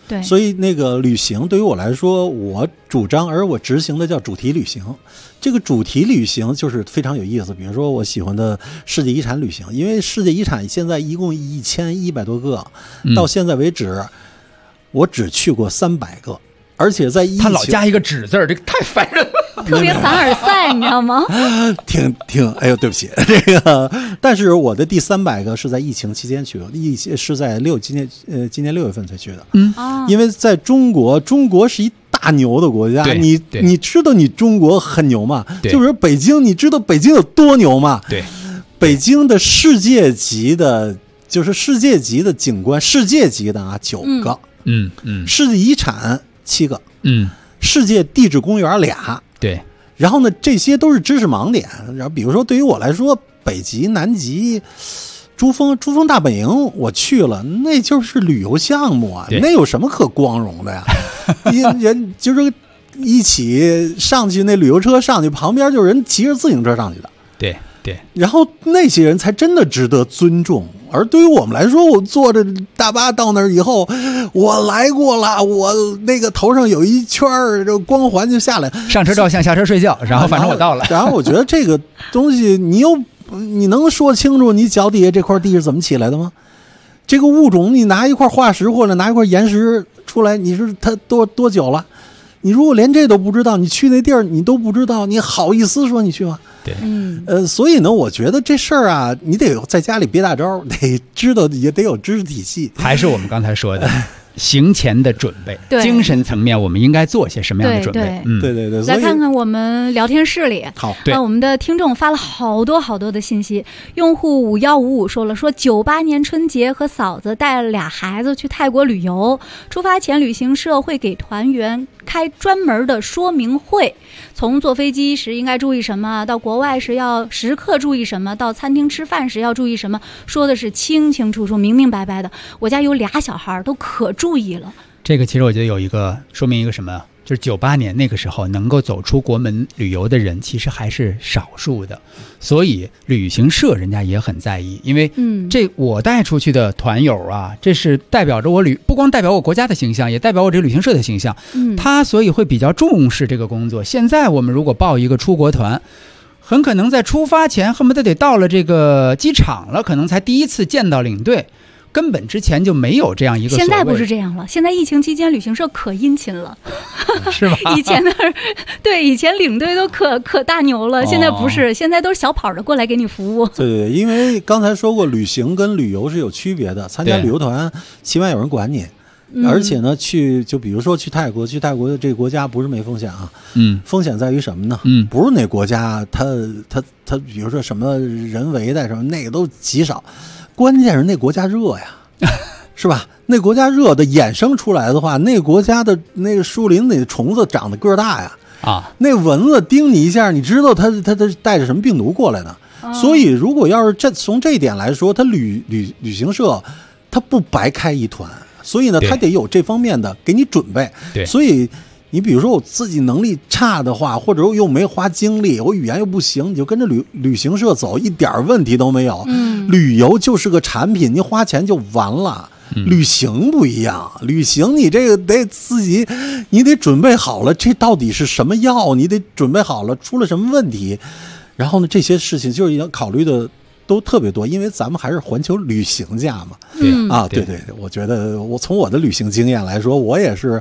对， 所以那个旅行对于我来说，我主张而我执行的叫主题旅行。这个主题旅行就是非常有意思，比如说我喜欢的世界遗产旅行，因为世界遗产现在一共1100多个，到现在为止我只去过300个，而且在他老加一个只字儿，这个太烦人了， 特别凡尔赛，你知道吗？ 挺，哎呦，对不起，这个，但是我的第300个是在疫情期间去的，是在今年6月份才去的，因为在中国是一大牛的国家，你知道你中国很牛吗？就是北京，你知道北京有多牛吗？ 对， 北京的世界级的景观，世界级的啊9个，世界遗产7个，世界地质公园2， 对， 然后呢，这些都是知识盲点。然后比如说，对于我来说，北极、南极、珠峰大本营我去了，那就是旅游项目啊，那有什么可光荣的呀？人就是一起上去，那旅游车上去，旁边就是人骑着自行车上去的， 对。 然后那些人才真的值得尊重，而对于我们来说，我坐着大巴到那儿以后，我来过了，我那个头上有一圈这光环就下来， 上车照相，下车睡觉，然后反正我到了。 然后我觉得这个东西，你能说清楚你脚底下这块地是怎么起来的吗？这个物种，你拿一块化石或者拿一块岩石出来，你是它多久了？你如果连这都不知道，你去那地儿你都不知道，你好意思说你去吗？ 对， 所以呢，我觉得这事儿啊，你得在家里憋大招，得知道，也得有知识体系。 还是我们刚才说的，行前的准备，精神层面我们应该做些什么样的准备？ 对。 来看看我们聊天室里， 好， 我们的听众发了好多的信息。用户5155说98年春节和嫂子带了2孩子去泰国旅游，出发前旅行社会给团员开专门的说明会，从坐飞机时应该注意什么，到国外时要时刻注意什么，到餐厅吃饭时要注意什么，说的是清清楚楚、明明白白的。我家有2小孩都可注意了。 这个其实我觉得有一个说明一个什么，就是98年那个时候能够走出国门旅游的人其实还是少数的，所以旅行社人家也很在意，因为这我带出去的团友啊，这是代表着我不光代表我国家的形象，也代表我这个旅行社的形象，他所以会比较重视这个工作。现在我们如果报一个出国团，很可能在出发前恨不得到了这个机场了，可能才第一次见到领队，根本之前就没有这样一个。 现在不是这样了，现在疫情期间旅行社可殷勤了， 是吧？ 以前以前领队都可大牛了，现在不是，现在都是小跑着过来给你服务。 对，因为刚才说过，旅行跟旅游是有区别的。参加旅游团起码有人管你，而且呢，就比如说去泰国这个国家不是没风险啊，风险在于什么呢？不是那国家它比如说什么人为的什么那个都极少。关键是那国家热呀，是吧？那国家热的衍生出来的话，那国家的那个树林里的虫子长得个儿大呀，那蚊子叮你一下，你知道它带着什么病毒过来的。所以如果要是从这一点来说，它旅行社它不白开一团，所以呢，它得有这方面的给你准备。 对， 所以你比如说我自己能力差的话，或者又没花精力，我语言又不行，你就跟着旅行社走，一点问题都没有。旅游就是个产品，你花钱就完了。旅行不一样，旅行你这个得自己，你得准备好了，这到底是什么药，你得准备好了，出了什么问题，然后呢，这些事情就是要考虑的都特别多，因为咱们还是环球旅行家嘛。对，我觉得我从我的旅行经验来说，我也是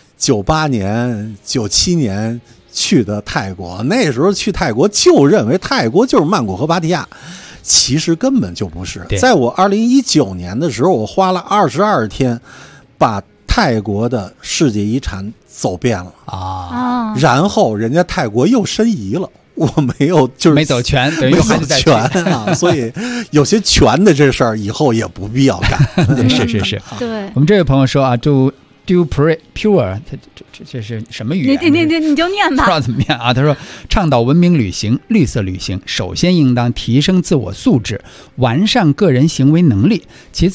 98年、97年去的泰国，那时候去泰国就认为泰国就是曼谷和芭提雅，其实根本就不是。在我2019年的时候，我花了22天把泰国的世界遗产走遍了然后人家泰国又申遗了。我没有，就是没走全，等于还是在全啊，所以有些全的这事儿以后也不必要干。 是。 对， 我们这位朋友说啊，Do pure， 这是什么语言？ 你就念吧， 不知道怎么念啊。他说，倡导文明旅行、绿色旅行，首先应当提升自我素质，完善个人行为能力；其次，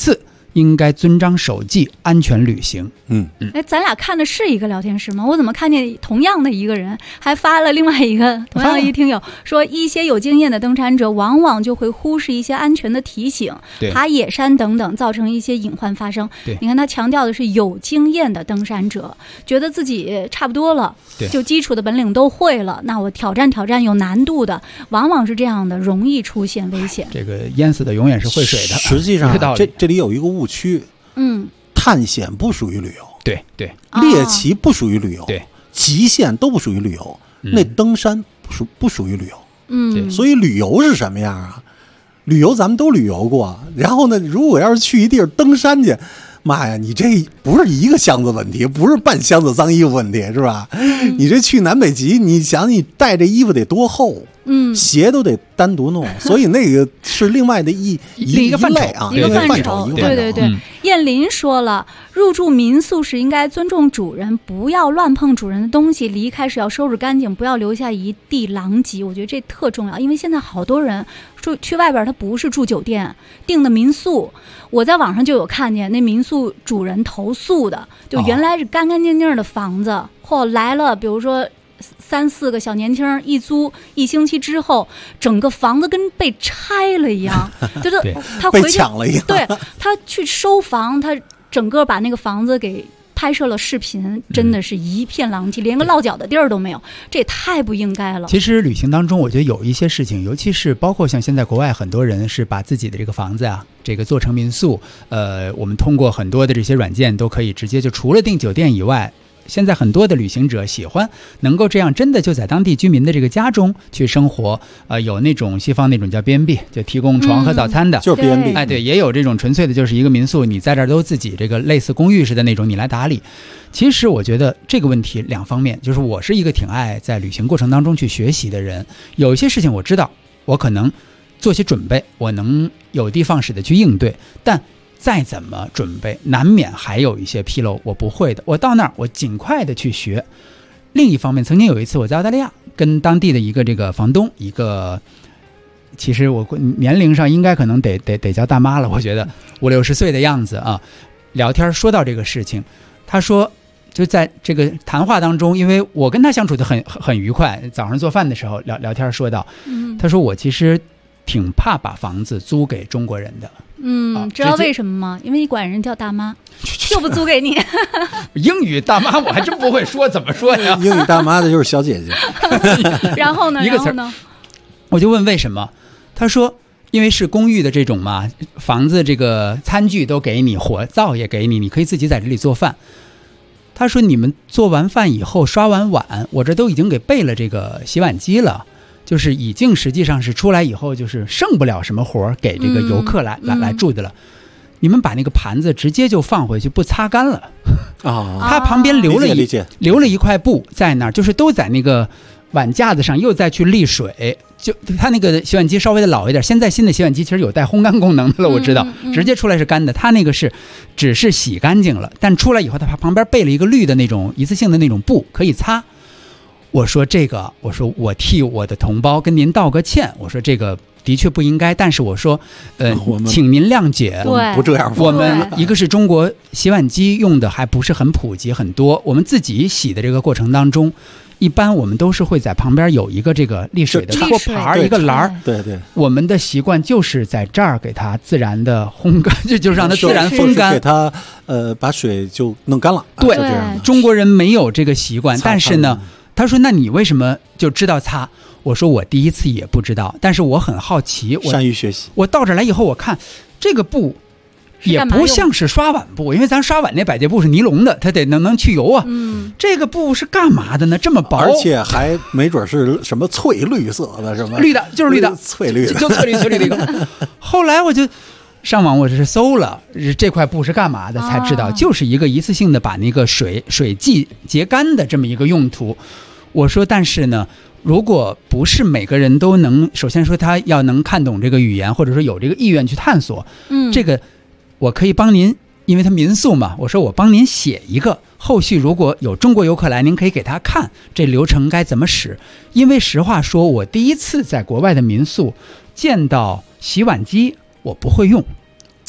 应该遵章守纪，安全旅行。 哎，咱俩看的是一个聊天室吗？我怎么看见同样的一个人还发了另外一个同样的一听友说，一些有经验的登山者往往就会忽视一些安全的提醒，爬野山等等，造成一些隐患发生。你看他强调的是有经验的登山者，觉得自己差不多了，就基础的本领都会了，那我挑战有难度的，往往是这样的，容易出现危险。 这个淹死的永远是会水的。 实际上这里有一个误区，探险不属于旅游， 对， 猎奇不属于旅游， 对， 极限都不属于旅游，那登山不属于旅游，所以旅游是什么样啊？旅游咱们都旅游过，然后呢，如果要是去一地儿登山去，妈呀，你这不是一个箱子问题，不是半箱子脏衣服问题，是吧？你这去南北极，你想你带这衣服得多厚，鞋都得单独弄，所以那个是另外的一个范畴啊， 一个范畴。对。燕林说了，入住民宿时应该尊重主人，不要乱碰主人的东西，离开时要收拾干净，不要留下一地狼藉。我觉得这特重要，因为现在好多人去外边，他不是住酒店，订的民宿。我在网上就有看见那民宿主人投诉的，就原来是干干净净的房子，后来了，比如说3、4个小年轻一租1星期之后，整个房子跟被拆了一样，就是他回去被抢了一样， 对，他去收房，他整个把那个房子给拍摄了视频，真的是一片狼藉，连个落脚的地儿都没有，这也太不应该了。 其实旅行当中，我觉得有一些事情，尤其是包括像现在国外很多人是把自己的这个房子啊，这个做成民宿，我们通过很多的这些软件都可以直接就除了订酒店以外。现在很多的旅行者喜欢能够这样，真的就在当地居民的这个家中去生活。有那种西方那种叫 B&B， 就提供床和早餐的， 就是 B&B。 哎，对，也有这种纯粹的，就是一个民宿，你在这儿都自己这个类似公寓似的那种，你来打理。其实我觉得这个问题两方面，就是我是一个挺爱在旅行过程当中去学习的人，有一些事情我知道，我可能做些准备，我能有的放矢的去应对，但再怎么准备，难免还有一些纰漏我不会的。我到那儿，我尽快的去学。另一方面，曾经有一次我在澳大利亚跟当地的一个这个房东，一个其实我年龄上应该可能得叫大妈了，我觉得50、60岁的样子啊。聊天说到这个事情，他说就在这个谈话当中，因为我跟他相处的很愉快，早上做饭的时候聊天说到，他说我其实挺怕把房子租给中国人的。 知道为什么吗？因为你管人叫大妈，就不租给你。 英语大妈我还真不会说，怎么说呀？ 英语大妈的就是小姐姐。 然后呢？ 一个词儿，我就问为什么？他说，因为是公寓的这种嘛，房子这个餐具都给你，火灶也给你，你可以自己在这里做饭。他说你们做完饭以后刷完碗，我这都已经给备了这个洗碗机了。就是已经实际上是出来以后就是剩不了什么活给这个游客来住的了，你们把那个盘子直接就放回去不擦干了啊，他旁边留了一块布在那儿，就是都在那个碗架子上又再去沥水，就他那个洗碗机稍微的老一点，现在新的洗碗机其实有带烘干功能的了，我知道直接出来是干的，他那个是只是洗干净了，但出来以后他旁边备了一个绿的那种一次性的那种布可以擦。我说我替我的同胞跟您道个歉，我说这个的确不应该，但是我说请您谅解， 不这样。 我们一个是中国洗碗机用的还不是很普及很多，我们自己洗的这个过程当中，一般我们都是会在旁边有一个这个沥水的托盘一个篮儿， 对， 我们的习惯就是在这儿给它自然的烘干，就让它自然风干， 给它把水就弄干了。 对，中国人没有这个习惯，但是呢。他说那你为什么就知道擦？我说我第一次也不知道，但是我很好奇， 善于学习。 我到这来以后，我看这个布也不像是刷碗布，因为咱刷碗那百洁布是尼龙的，它得能去油啊。这个布是干嘛的呢？这么薄， 而且还没准是什么翠绿色的，什么绿的，就是绿的， 翠绿的， 就翠绿的一个。后来我就上网，我是搜了这块布是干嘛的，才知道就是一个一次性的把那个水剂结干的这么一个用途。我说，但是呢，如果不是每个人都能，首先说他要能看懂这个语言，或者说有这个意愿去探索，这个我可以帮您，因为他民宿嘛，我说我帮您写一个，后续如果有中国游客来，您可以给他看这流程该怎么使。因为实话说，我第一次在国外的民宿见到洗碗机，我不会用。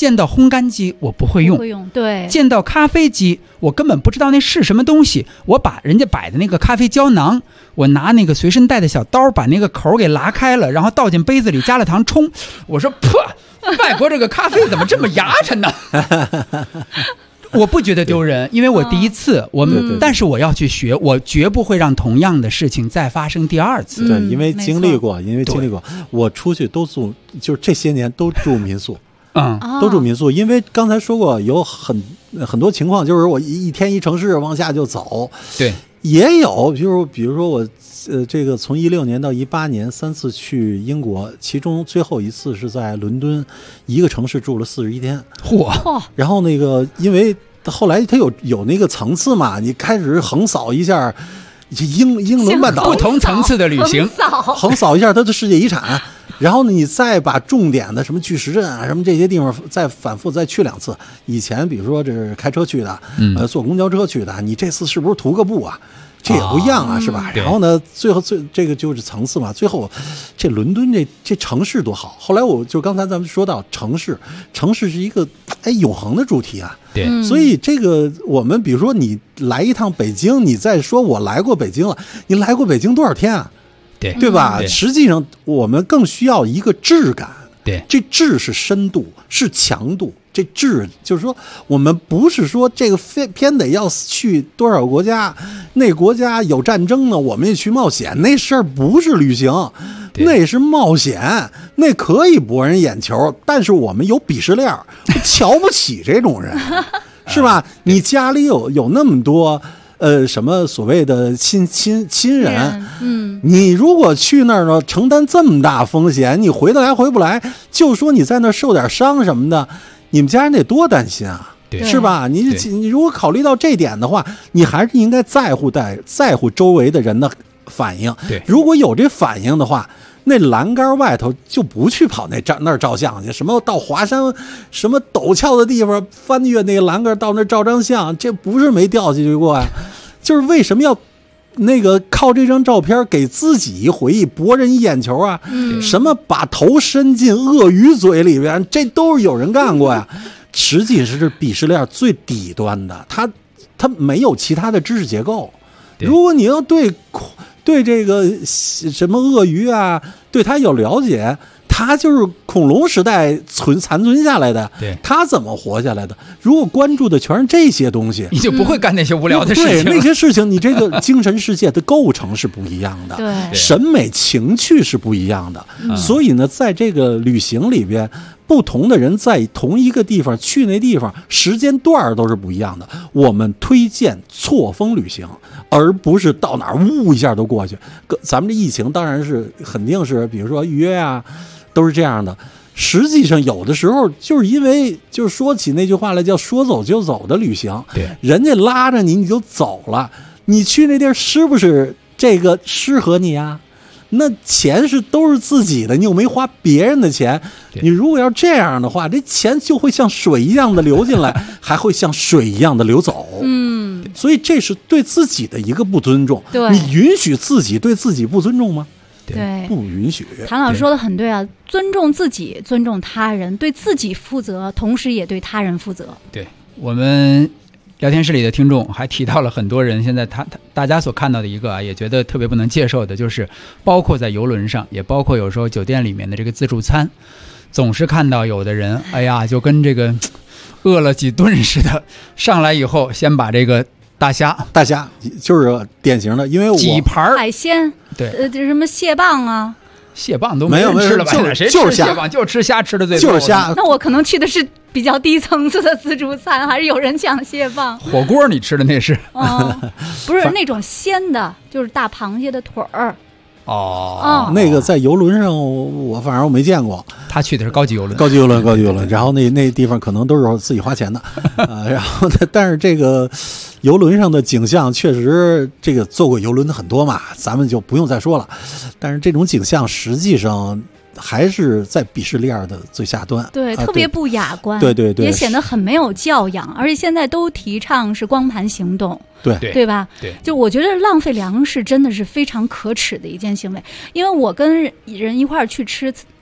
见到烘干机我不会用， 对， 见到咖啡机我根本不知道那是什么东西，我把人家摆的那个咖啡胶囊，我拿那个随身带的小刀把那个口给拉开了，然后倒进杯子里加了糖冲，我说外国这个咖啡怎么这么牙碜呢？我不觉得丢人，因为我第一次，但是我要去学，我绝不会让同样的事情再发生第二次。 对，因为经历过，我出去都住，就是这些年都住民宿，都住民宿。因为刚才说过，有很多情况，就是我一天一城市往下就走， 对， 也有，比如说我。这个从16年到18年3次去英国，其中最后一次是在伦敦一个城市住了41天。 嚯！ 然后那个，因为后来它有那个层次嘛，你开始横扫一下英伦半岛不同层次的旅行， 横扫一下它的世界遗产。然后呢，你再把重点的什么巨石阵啊，什么这些地方再反复再去2次。以前比如说这是开车去的，坐公交车去的，你这次是不是徒个步啊？这也不一样啊，是吧？然后呢，最后这个就是层次嘛。最后，这伦敦这城市多好。后来我就刚才咱们说到城市是一个永恒的主题啊。 对， 所以这个我们比如说你来一趟北京，你再说我来过北京了，你来过北京多少天啊？对吧？实际上我们更需要一个质感。 对， 这质是深度，是强度。这质就是说，我们不是说这个偏得要去多少国家，那国家有战争呢，我们也去冒险，那事儿不是旅行，那是冒险，那可以博人眼球，但是我们有鄙视链，瞧不起这种人，是吧？你家里有那么多。什么所谓的亲人，你如果去那儿呢，承担这么大风险，你回得来回不来，就说你在那儿受点伤什么的，你们家人得多担心啊，是吧？你如果考虑到这点的话，你还是应该在乎周围的人的反应。 对， 如果有这反应的话，那栏杆外头就不去跑那儿照相去，什么到华山什么陡峭的地方翻越那个栏杆到那儿照张相，这不是没掉下去过呀。就是为什么要那个靠这张照片给自己一回忆，博人一眼球啊？什么把头伸进鳄鱼嘴里边，这都是有人干过呀。实际是鄙视链最底端的，它没有其他的知识结构。如果你要对这个什么鳄鱼啊，对它有了解，它就是恐龙时代残存下来的，它怎么活下来的？如果关注的全是这些东西， 你就不会干那些无聊的事情。 对，那些事情，你这个精神世界的构成是不一样的，审美情趣是不一样的。所以呢，在这个旅行里边，不同的人在同一个地方去那地方，时间段都是不一样的。我们推荐错峰旅行，而不是到哪儿呜一下都过去。咱们这疫情当然是肯定是，比如说预约啊，都是这样的。实际上有的时候就是因为就是说起那句话来叫说走就走的旅行，人家拉着你就走了，你去那地儿是不是这个适合你啊？那钱都是自己的，你又没花别人的钱，你如果要这样的话，这钱就会像水一样的流进来，还会像水一样的流走。所以这是对自己的一个不尊重。你允许自己对自己不尊重吗？ 对， 不允许。 谭老师说的很对啊，尊重自己，尊重他人，对自己负责，同时也对他人负责。 对，我们聊天室里的听众还提到了很多人，现在大家所看到的一个也觉得特别不能接受的，就是包括在邮轮上，也包括有时候酒店里面的这个自助餐，总是看到有的人，哎呀，就跟这个饿了几顿似的，上来以后先把这个大虾就是典型的，因为我几盘海鲜， 对， 这什么蟹棒啊。 蟹棒都没人吃了吧？谁吃蟹棒？就吃虾吃的最多。 就是虾。 那我可能去的是比较低层次的自助餐，还是有人抢蟹棒。 火锅你吃的那是？ 不是那种鲜的，就是大螃蟹的腿儿。 那个在游轮上，反正我没见过。 他去的是高级游轮， 高级游轮。然后那地方可能都是自己花钱的，然后但是这个游轮上的景象确实，这个坐过游轮的很多嘛，咱们就不用再说了。但是这种景象实际上还是在鄙视链的最下端， 对，特别不雅观， 对， 也显得很没有教养。而且现在都提倡是光盘行动，对吧？ 对， 就我觉得浪费粮食真的是非常可耻的一件行为。因为我跟人一块儿去吃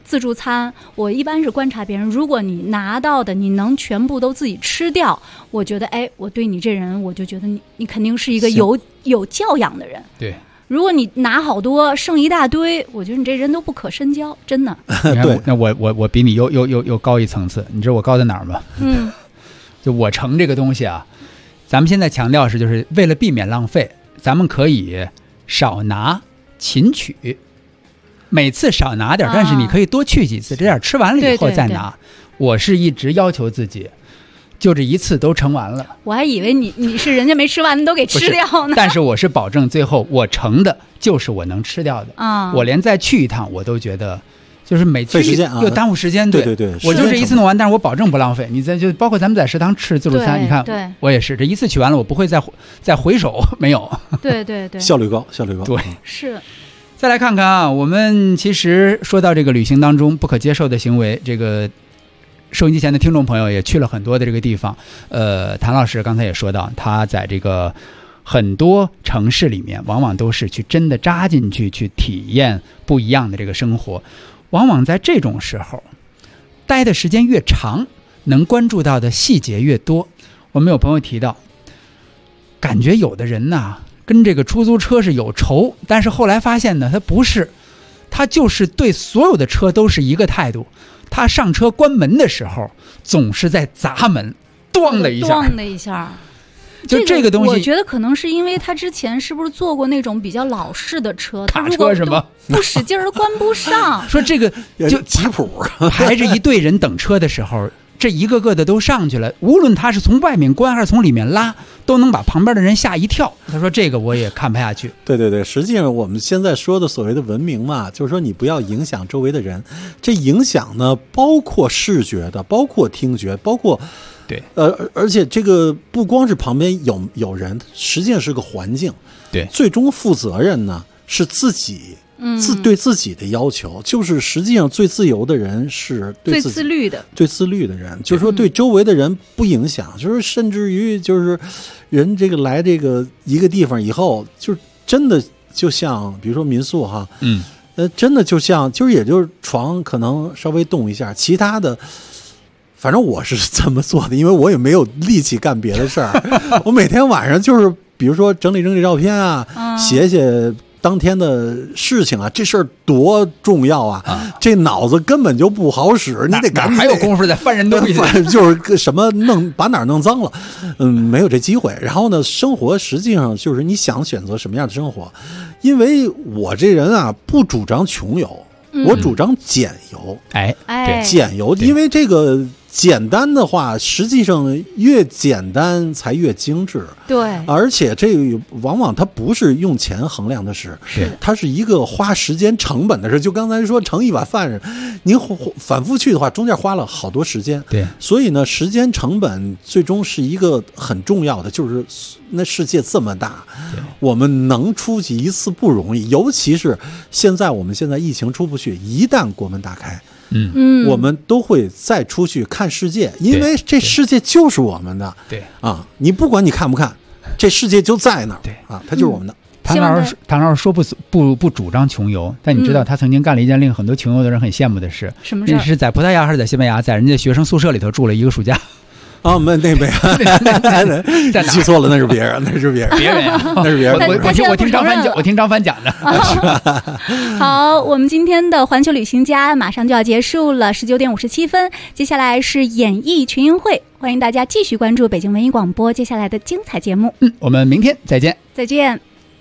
自助餐，我一般是观察别人，如果你拿到的你能全部都自己吃掉，我觉得我对你这人，我就觉得你肯定是一个有教养的人。 对。 如果你拿好多剩一大堆，我觉得你这人都不可深交，真的。 对，那我比你又高一层次，你知道我高在哪儿吗？就我盛这个东西啊，咱们现在强调是就是为了避免浪费，咱们可以少拿勤取，每次少拿点，但是你可以多去几次，这点吃完了以后再拿。我是一直要求自己。就这一次都盛完了，我还以为你是人家没吃完的都给吃掉呢。 但是我是保证最后我盛的就是我能吃掉的啊！我连再去一趟我都觉得，就是每去又耽误时间。对，我就这一次弄完，但是我保证不浪费。你就包括咱们在食堂吃自助餐，你看我也是这一次取完了，我不会再回首，没有。 对， 效率高。 对， 是。 再来看看啊，我们其实说到这个旅行当中不可接受的行为，这个。收音机前的听众朋友也去了很多的这个地方，谭老师刚才也说到，他在这个很多城市里面，往往都是去真的扎进去，去体验不一样的这个生活。往往在这种时候，待的时间越长，能关注到的细节越多。我们有朋友提到，感觉有的人呐，跟这个出租车是有仇，但是后来发现呢，他不是，他就是对所有的车都是一个态度。他上车关门的时候，总是在砸门，咣的一下，就这个东西， 我觉得可能是因为他之前是不是坐过那种比较老式的车， 卡车什么不使劲儿关不上。 说这个就吉普排着一队人等车的时候，这一个个的都上去了，无论他是从外面关还是从里面拉，都能把旁边的人吓一跳。他说这个我也看不下去。 对，实际上我们现在说的所谓的文明嘛，就是说你不要影响周围的人。这影响呢，包括视觉的，包括听觉，包括对， 而且这个不光是旁边有人，实际上是个环境。 对， 最终负责任呢是自己。对自己的要求，就是实际上最自由的人是对自己最自律的人，就是说对周围的人不影响，就是甚至于就是人这个来这个一个地方以后，就是真的就像比如说民宿哈，真的就像就是也就是床可能稍微动一下，其他的。反正我是这么做的，因为我也没有力气干别的事儿。我每天晚上就是，比如说整理照片啊，写当天的事情啊，这事儿多重要啊！这脑子根本就不好使，你得赶紧还有功夫在翻人东西， 就是什么把哪儿弄脏了，没有这机会。然后呢，生活实际上就是你想选择什么样的生活，因为我这人啊不主张穷游，我主张减游。 对， 减游，因为这个。简单的话，实际上越简单才越精致。 对， 而且这个往往它不是用钱衡量的事，它是一个花时间成本的事。就刚才说盛一碗饭，您反复去的话，中间花了好多时间。 对， 所以呢，时间成本最终是一个很重要的。就是那世界这么大，我们能出去一次不容易，尤其是我们现在疫情出不去，一旦国门打开。我们都会再出去看世界，因为这世界就是我们的。 对啊，你不管你看不看，这世界就在那儿。 对啊，它就是我们的。 谭老师说不主张穷游，但你知道他曾经干了一件令很多穷游的人很羡慕的事。 什么事？ 是在葡萄牙还是在西班牙，在人家学生宿舍里头住了一个暑假。 啊，那没记错了，那是别人，那是别人呀，那是别人。 我听张帆讲的。 好，我们今天的环球旅行家马上就要结束了，19点57分，接下来是演艺群英会，欢迎大家继续关注北京文艺广播接下来的精彩节目。 我们明天再见。 再见。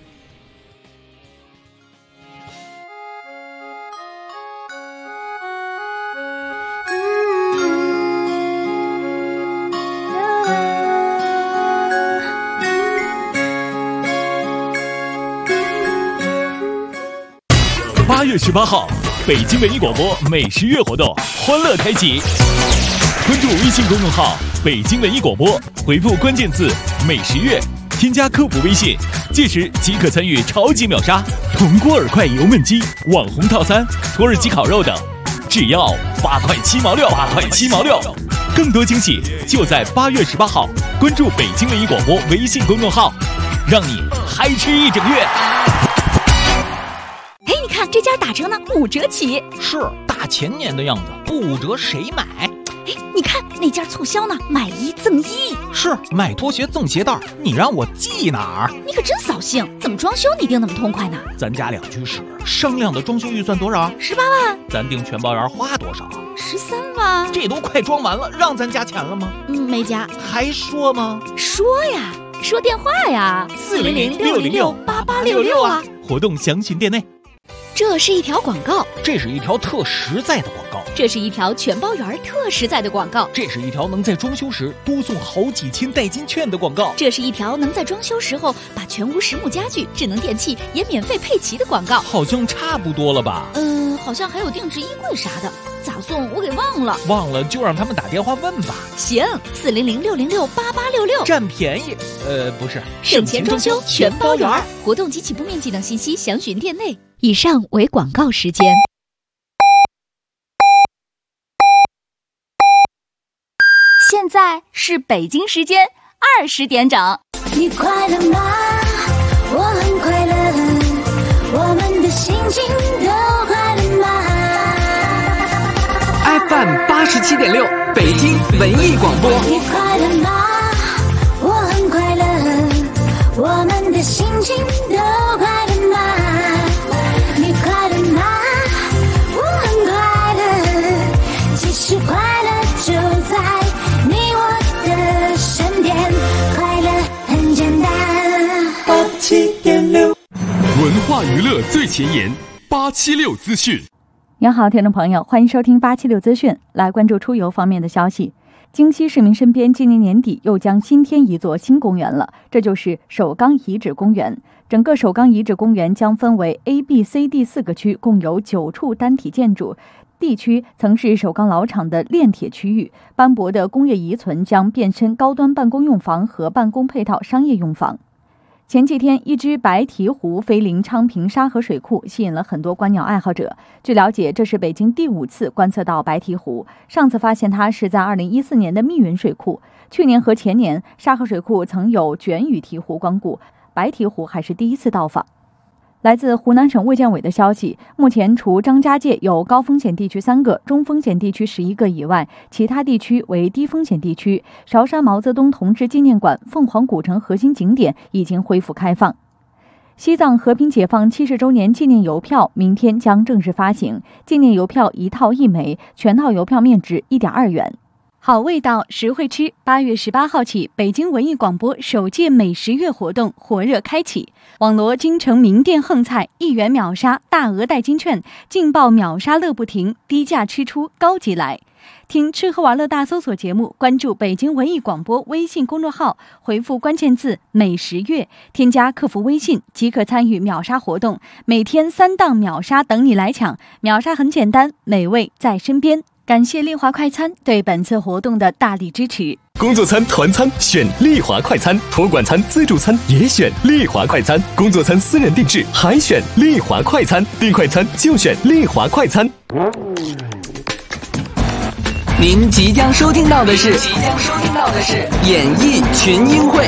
8月18号，北京文艺广播美食月活动欢乐开启。关注微信公众号“北京文艺广播”，回复关键字“美食月”，添加客服微信，届时即可参与超级秒杀、铜锅饵块油焖鸡、网红套餐、土耳其烤肉等，只要8块7毛6，8块7毛6。更多惊喜就在8月18号，关注北京文艺广播微信公众号，让你嗨吃一整月。 哎，你看这家打折呢，5折起。 是，打大前年的样子，不折谁买？ 哎，你看那件促销呢，买一赠一。 是卖拖鞋赠鞋带，你让我记哪儿？ 你可真扫兴！怎么装修你定那么痛快呢？ 咱家两居室，商量的装修预算多少 ？18万。 咱订全包园花多少 ？13万。 这都快装完了，让咱加钱了吗？ 没加。 还说吗？ 说呀，说电话呀，400-606-8866啊。 活动详询店内。 这是一条广告， 这是一条特实在的广告， 这是一条全包园特实在的广告， 这是一条能在装修时多送好几千代金券的广告， 这是一条能在装修时候把全屋实木家具、智能电器也免费配齐的广告。 好像差不多了吧？ 好像还有定制衣柜啥的，咋送我给忘了。 忘了就让他们打电话问吧。 行，400-606-8866， 占便宜。不是， 省钱装修全包园，活动及起步面积等信息详询店内。以上为广告时间。现在是北京时间20点整。 你快乐吗？我很快乐，我们的心情都快乐吗 ？FM 87.6，北京文艺广播。 你快乐吗？我很快乐，我们的心情都快乐吗？你快乐吗？我很快乐，其实快乐就在你我的身边，快乐很简单。87.6， 文化娱乐最前沿，876资讯。 您好，听众朋友，欢迎收听876资讯。来关注出游方面的消息。京西市民身边今年年底又将新添一座新公园了，这就是首钢遗址公园。整个首钢遗址公园将分为 A、B、C、D 4个区，共有9处单体建筑。D 区曾是首钢老厂的炼铁区域，斑驳的工业遗存将变身高端办公用房和办公配套商业用房。前几天，一只白鹈鹕飞临昌平沙河水库，吸引了很多观鸟爱好者。据了解，这是北京第5次观测到白鹈鹕，上次发现它是在2014年的密云水库。去年和前年，沙河水库曾有卷羽鹈鹕光顾，白鹈鹕还是第1次到访。来自湖南省卫健委的消息，目前除张家界有高风险地区3个、中风险地区11个以外，其他地区为低风险地区。韶山毛泽东同志纪念馆、凤凰古城核心景点已经恢复开放。西藏和平解放70周年纪念邮票明天将正式发行，纪念邮票1套1枚，全套邮票面值1.2元。好味道，实惠吃。8月18号起，北京文艺广播首届美食月活动火热开启，网罗京城名店横菜，1元秒杀，大额代金券，劲爆秒杀乐不停，低价吃出高级来。听吃喝玩乐大搜索节目，关注北京文艺广播微信公众号，回复关键字美食月，添加客服微信即可参与秒杀活动，每天3档秒杀等你来抢。秒杀很简单，美味在身边。感谢丽华快餐对本次活动的大力支持。 工作餐、团餐选丽华快餐，托管餐、自助餐也选丽华快餐，工作餐私人定制还选丽华快餐，订快餐就选丽华快餐。 您即将收听到的是演艺群英会。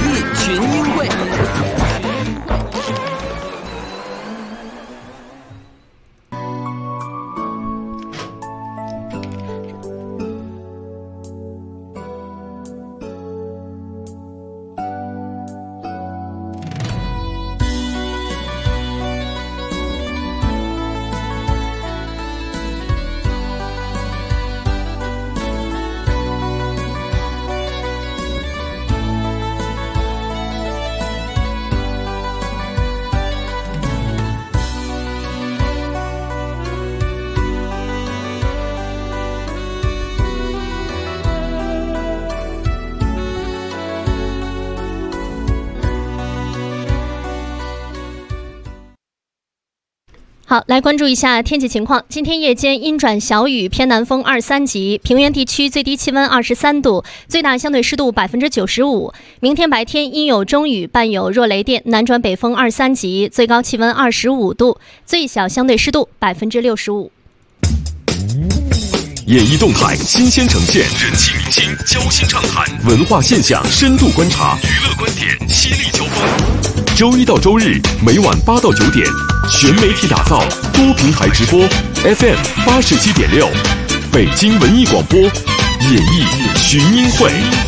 好，来关注一下天气情况。今天夜间阴转小雨，偏南风2、3级，平原地区最低气温23度，最大相对湿度95%。明天白天阴有中雨，伴有弱雷电，南转北风2、3级，最高气温25度，最小相对湿度65%。 演艺动态新鲜呈现，人气明星交心畅谈，文化现象深度观察，娱乐观点犀利交锋。周一到周日每晚8到9点，全媒体打造，多平台直播， FM 87.6，北京文艺广播演艺群英会。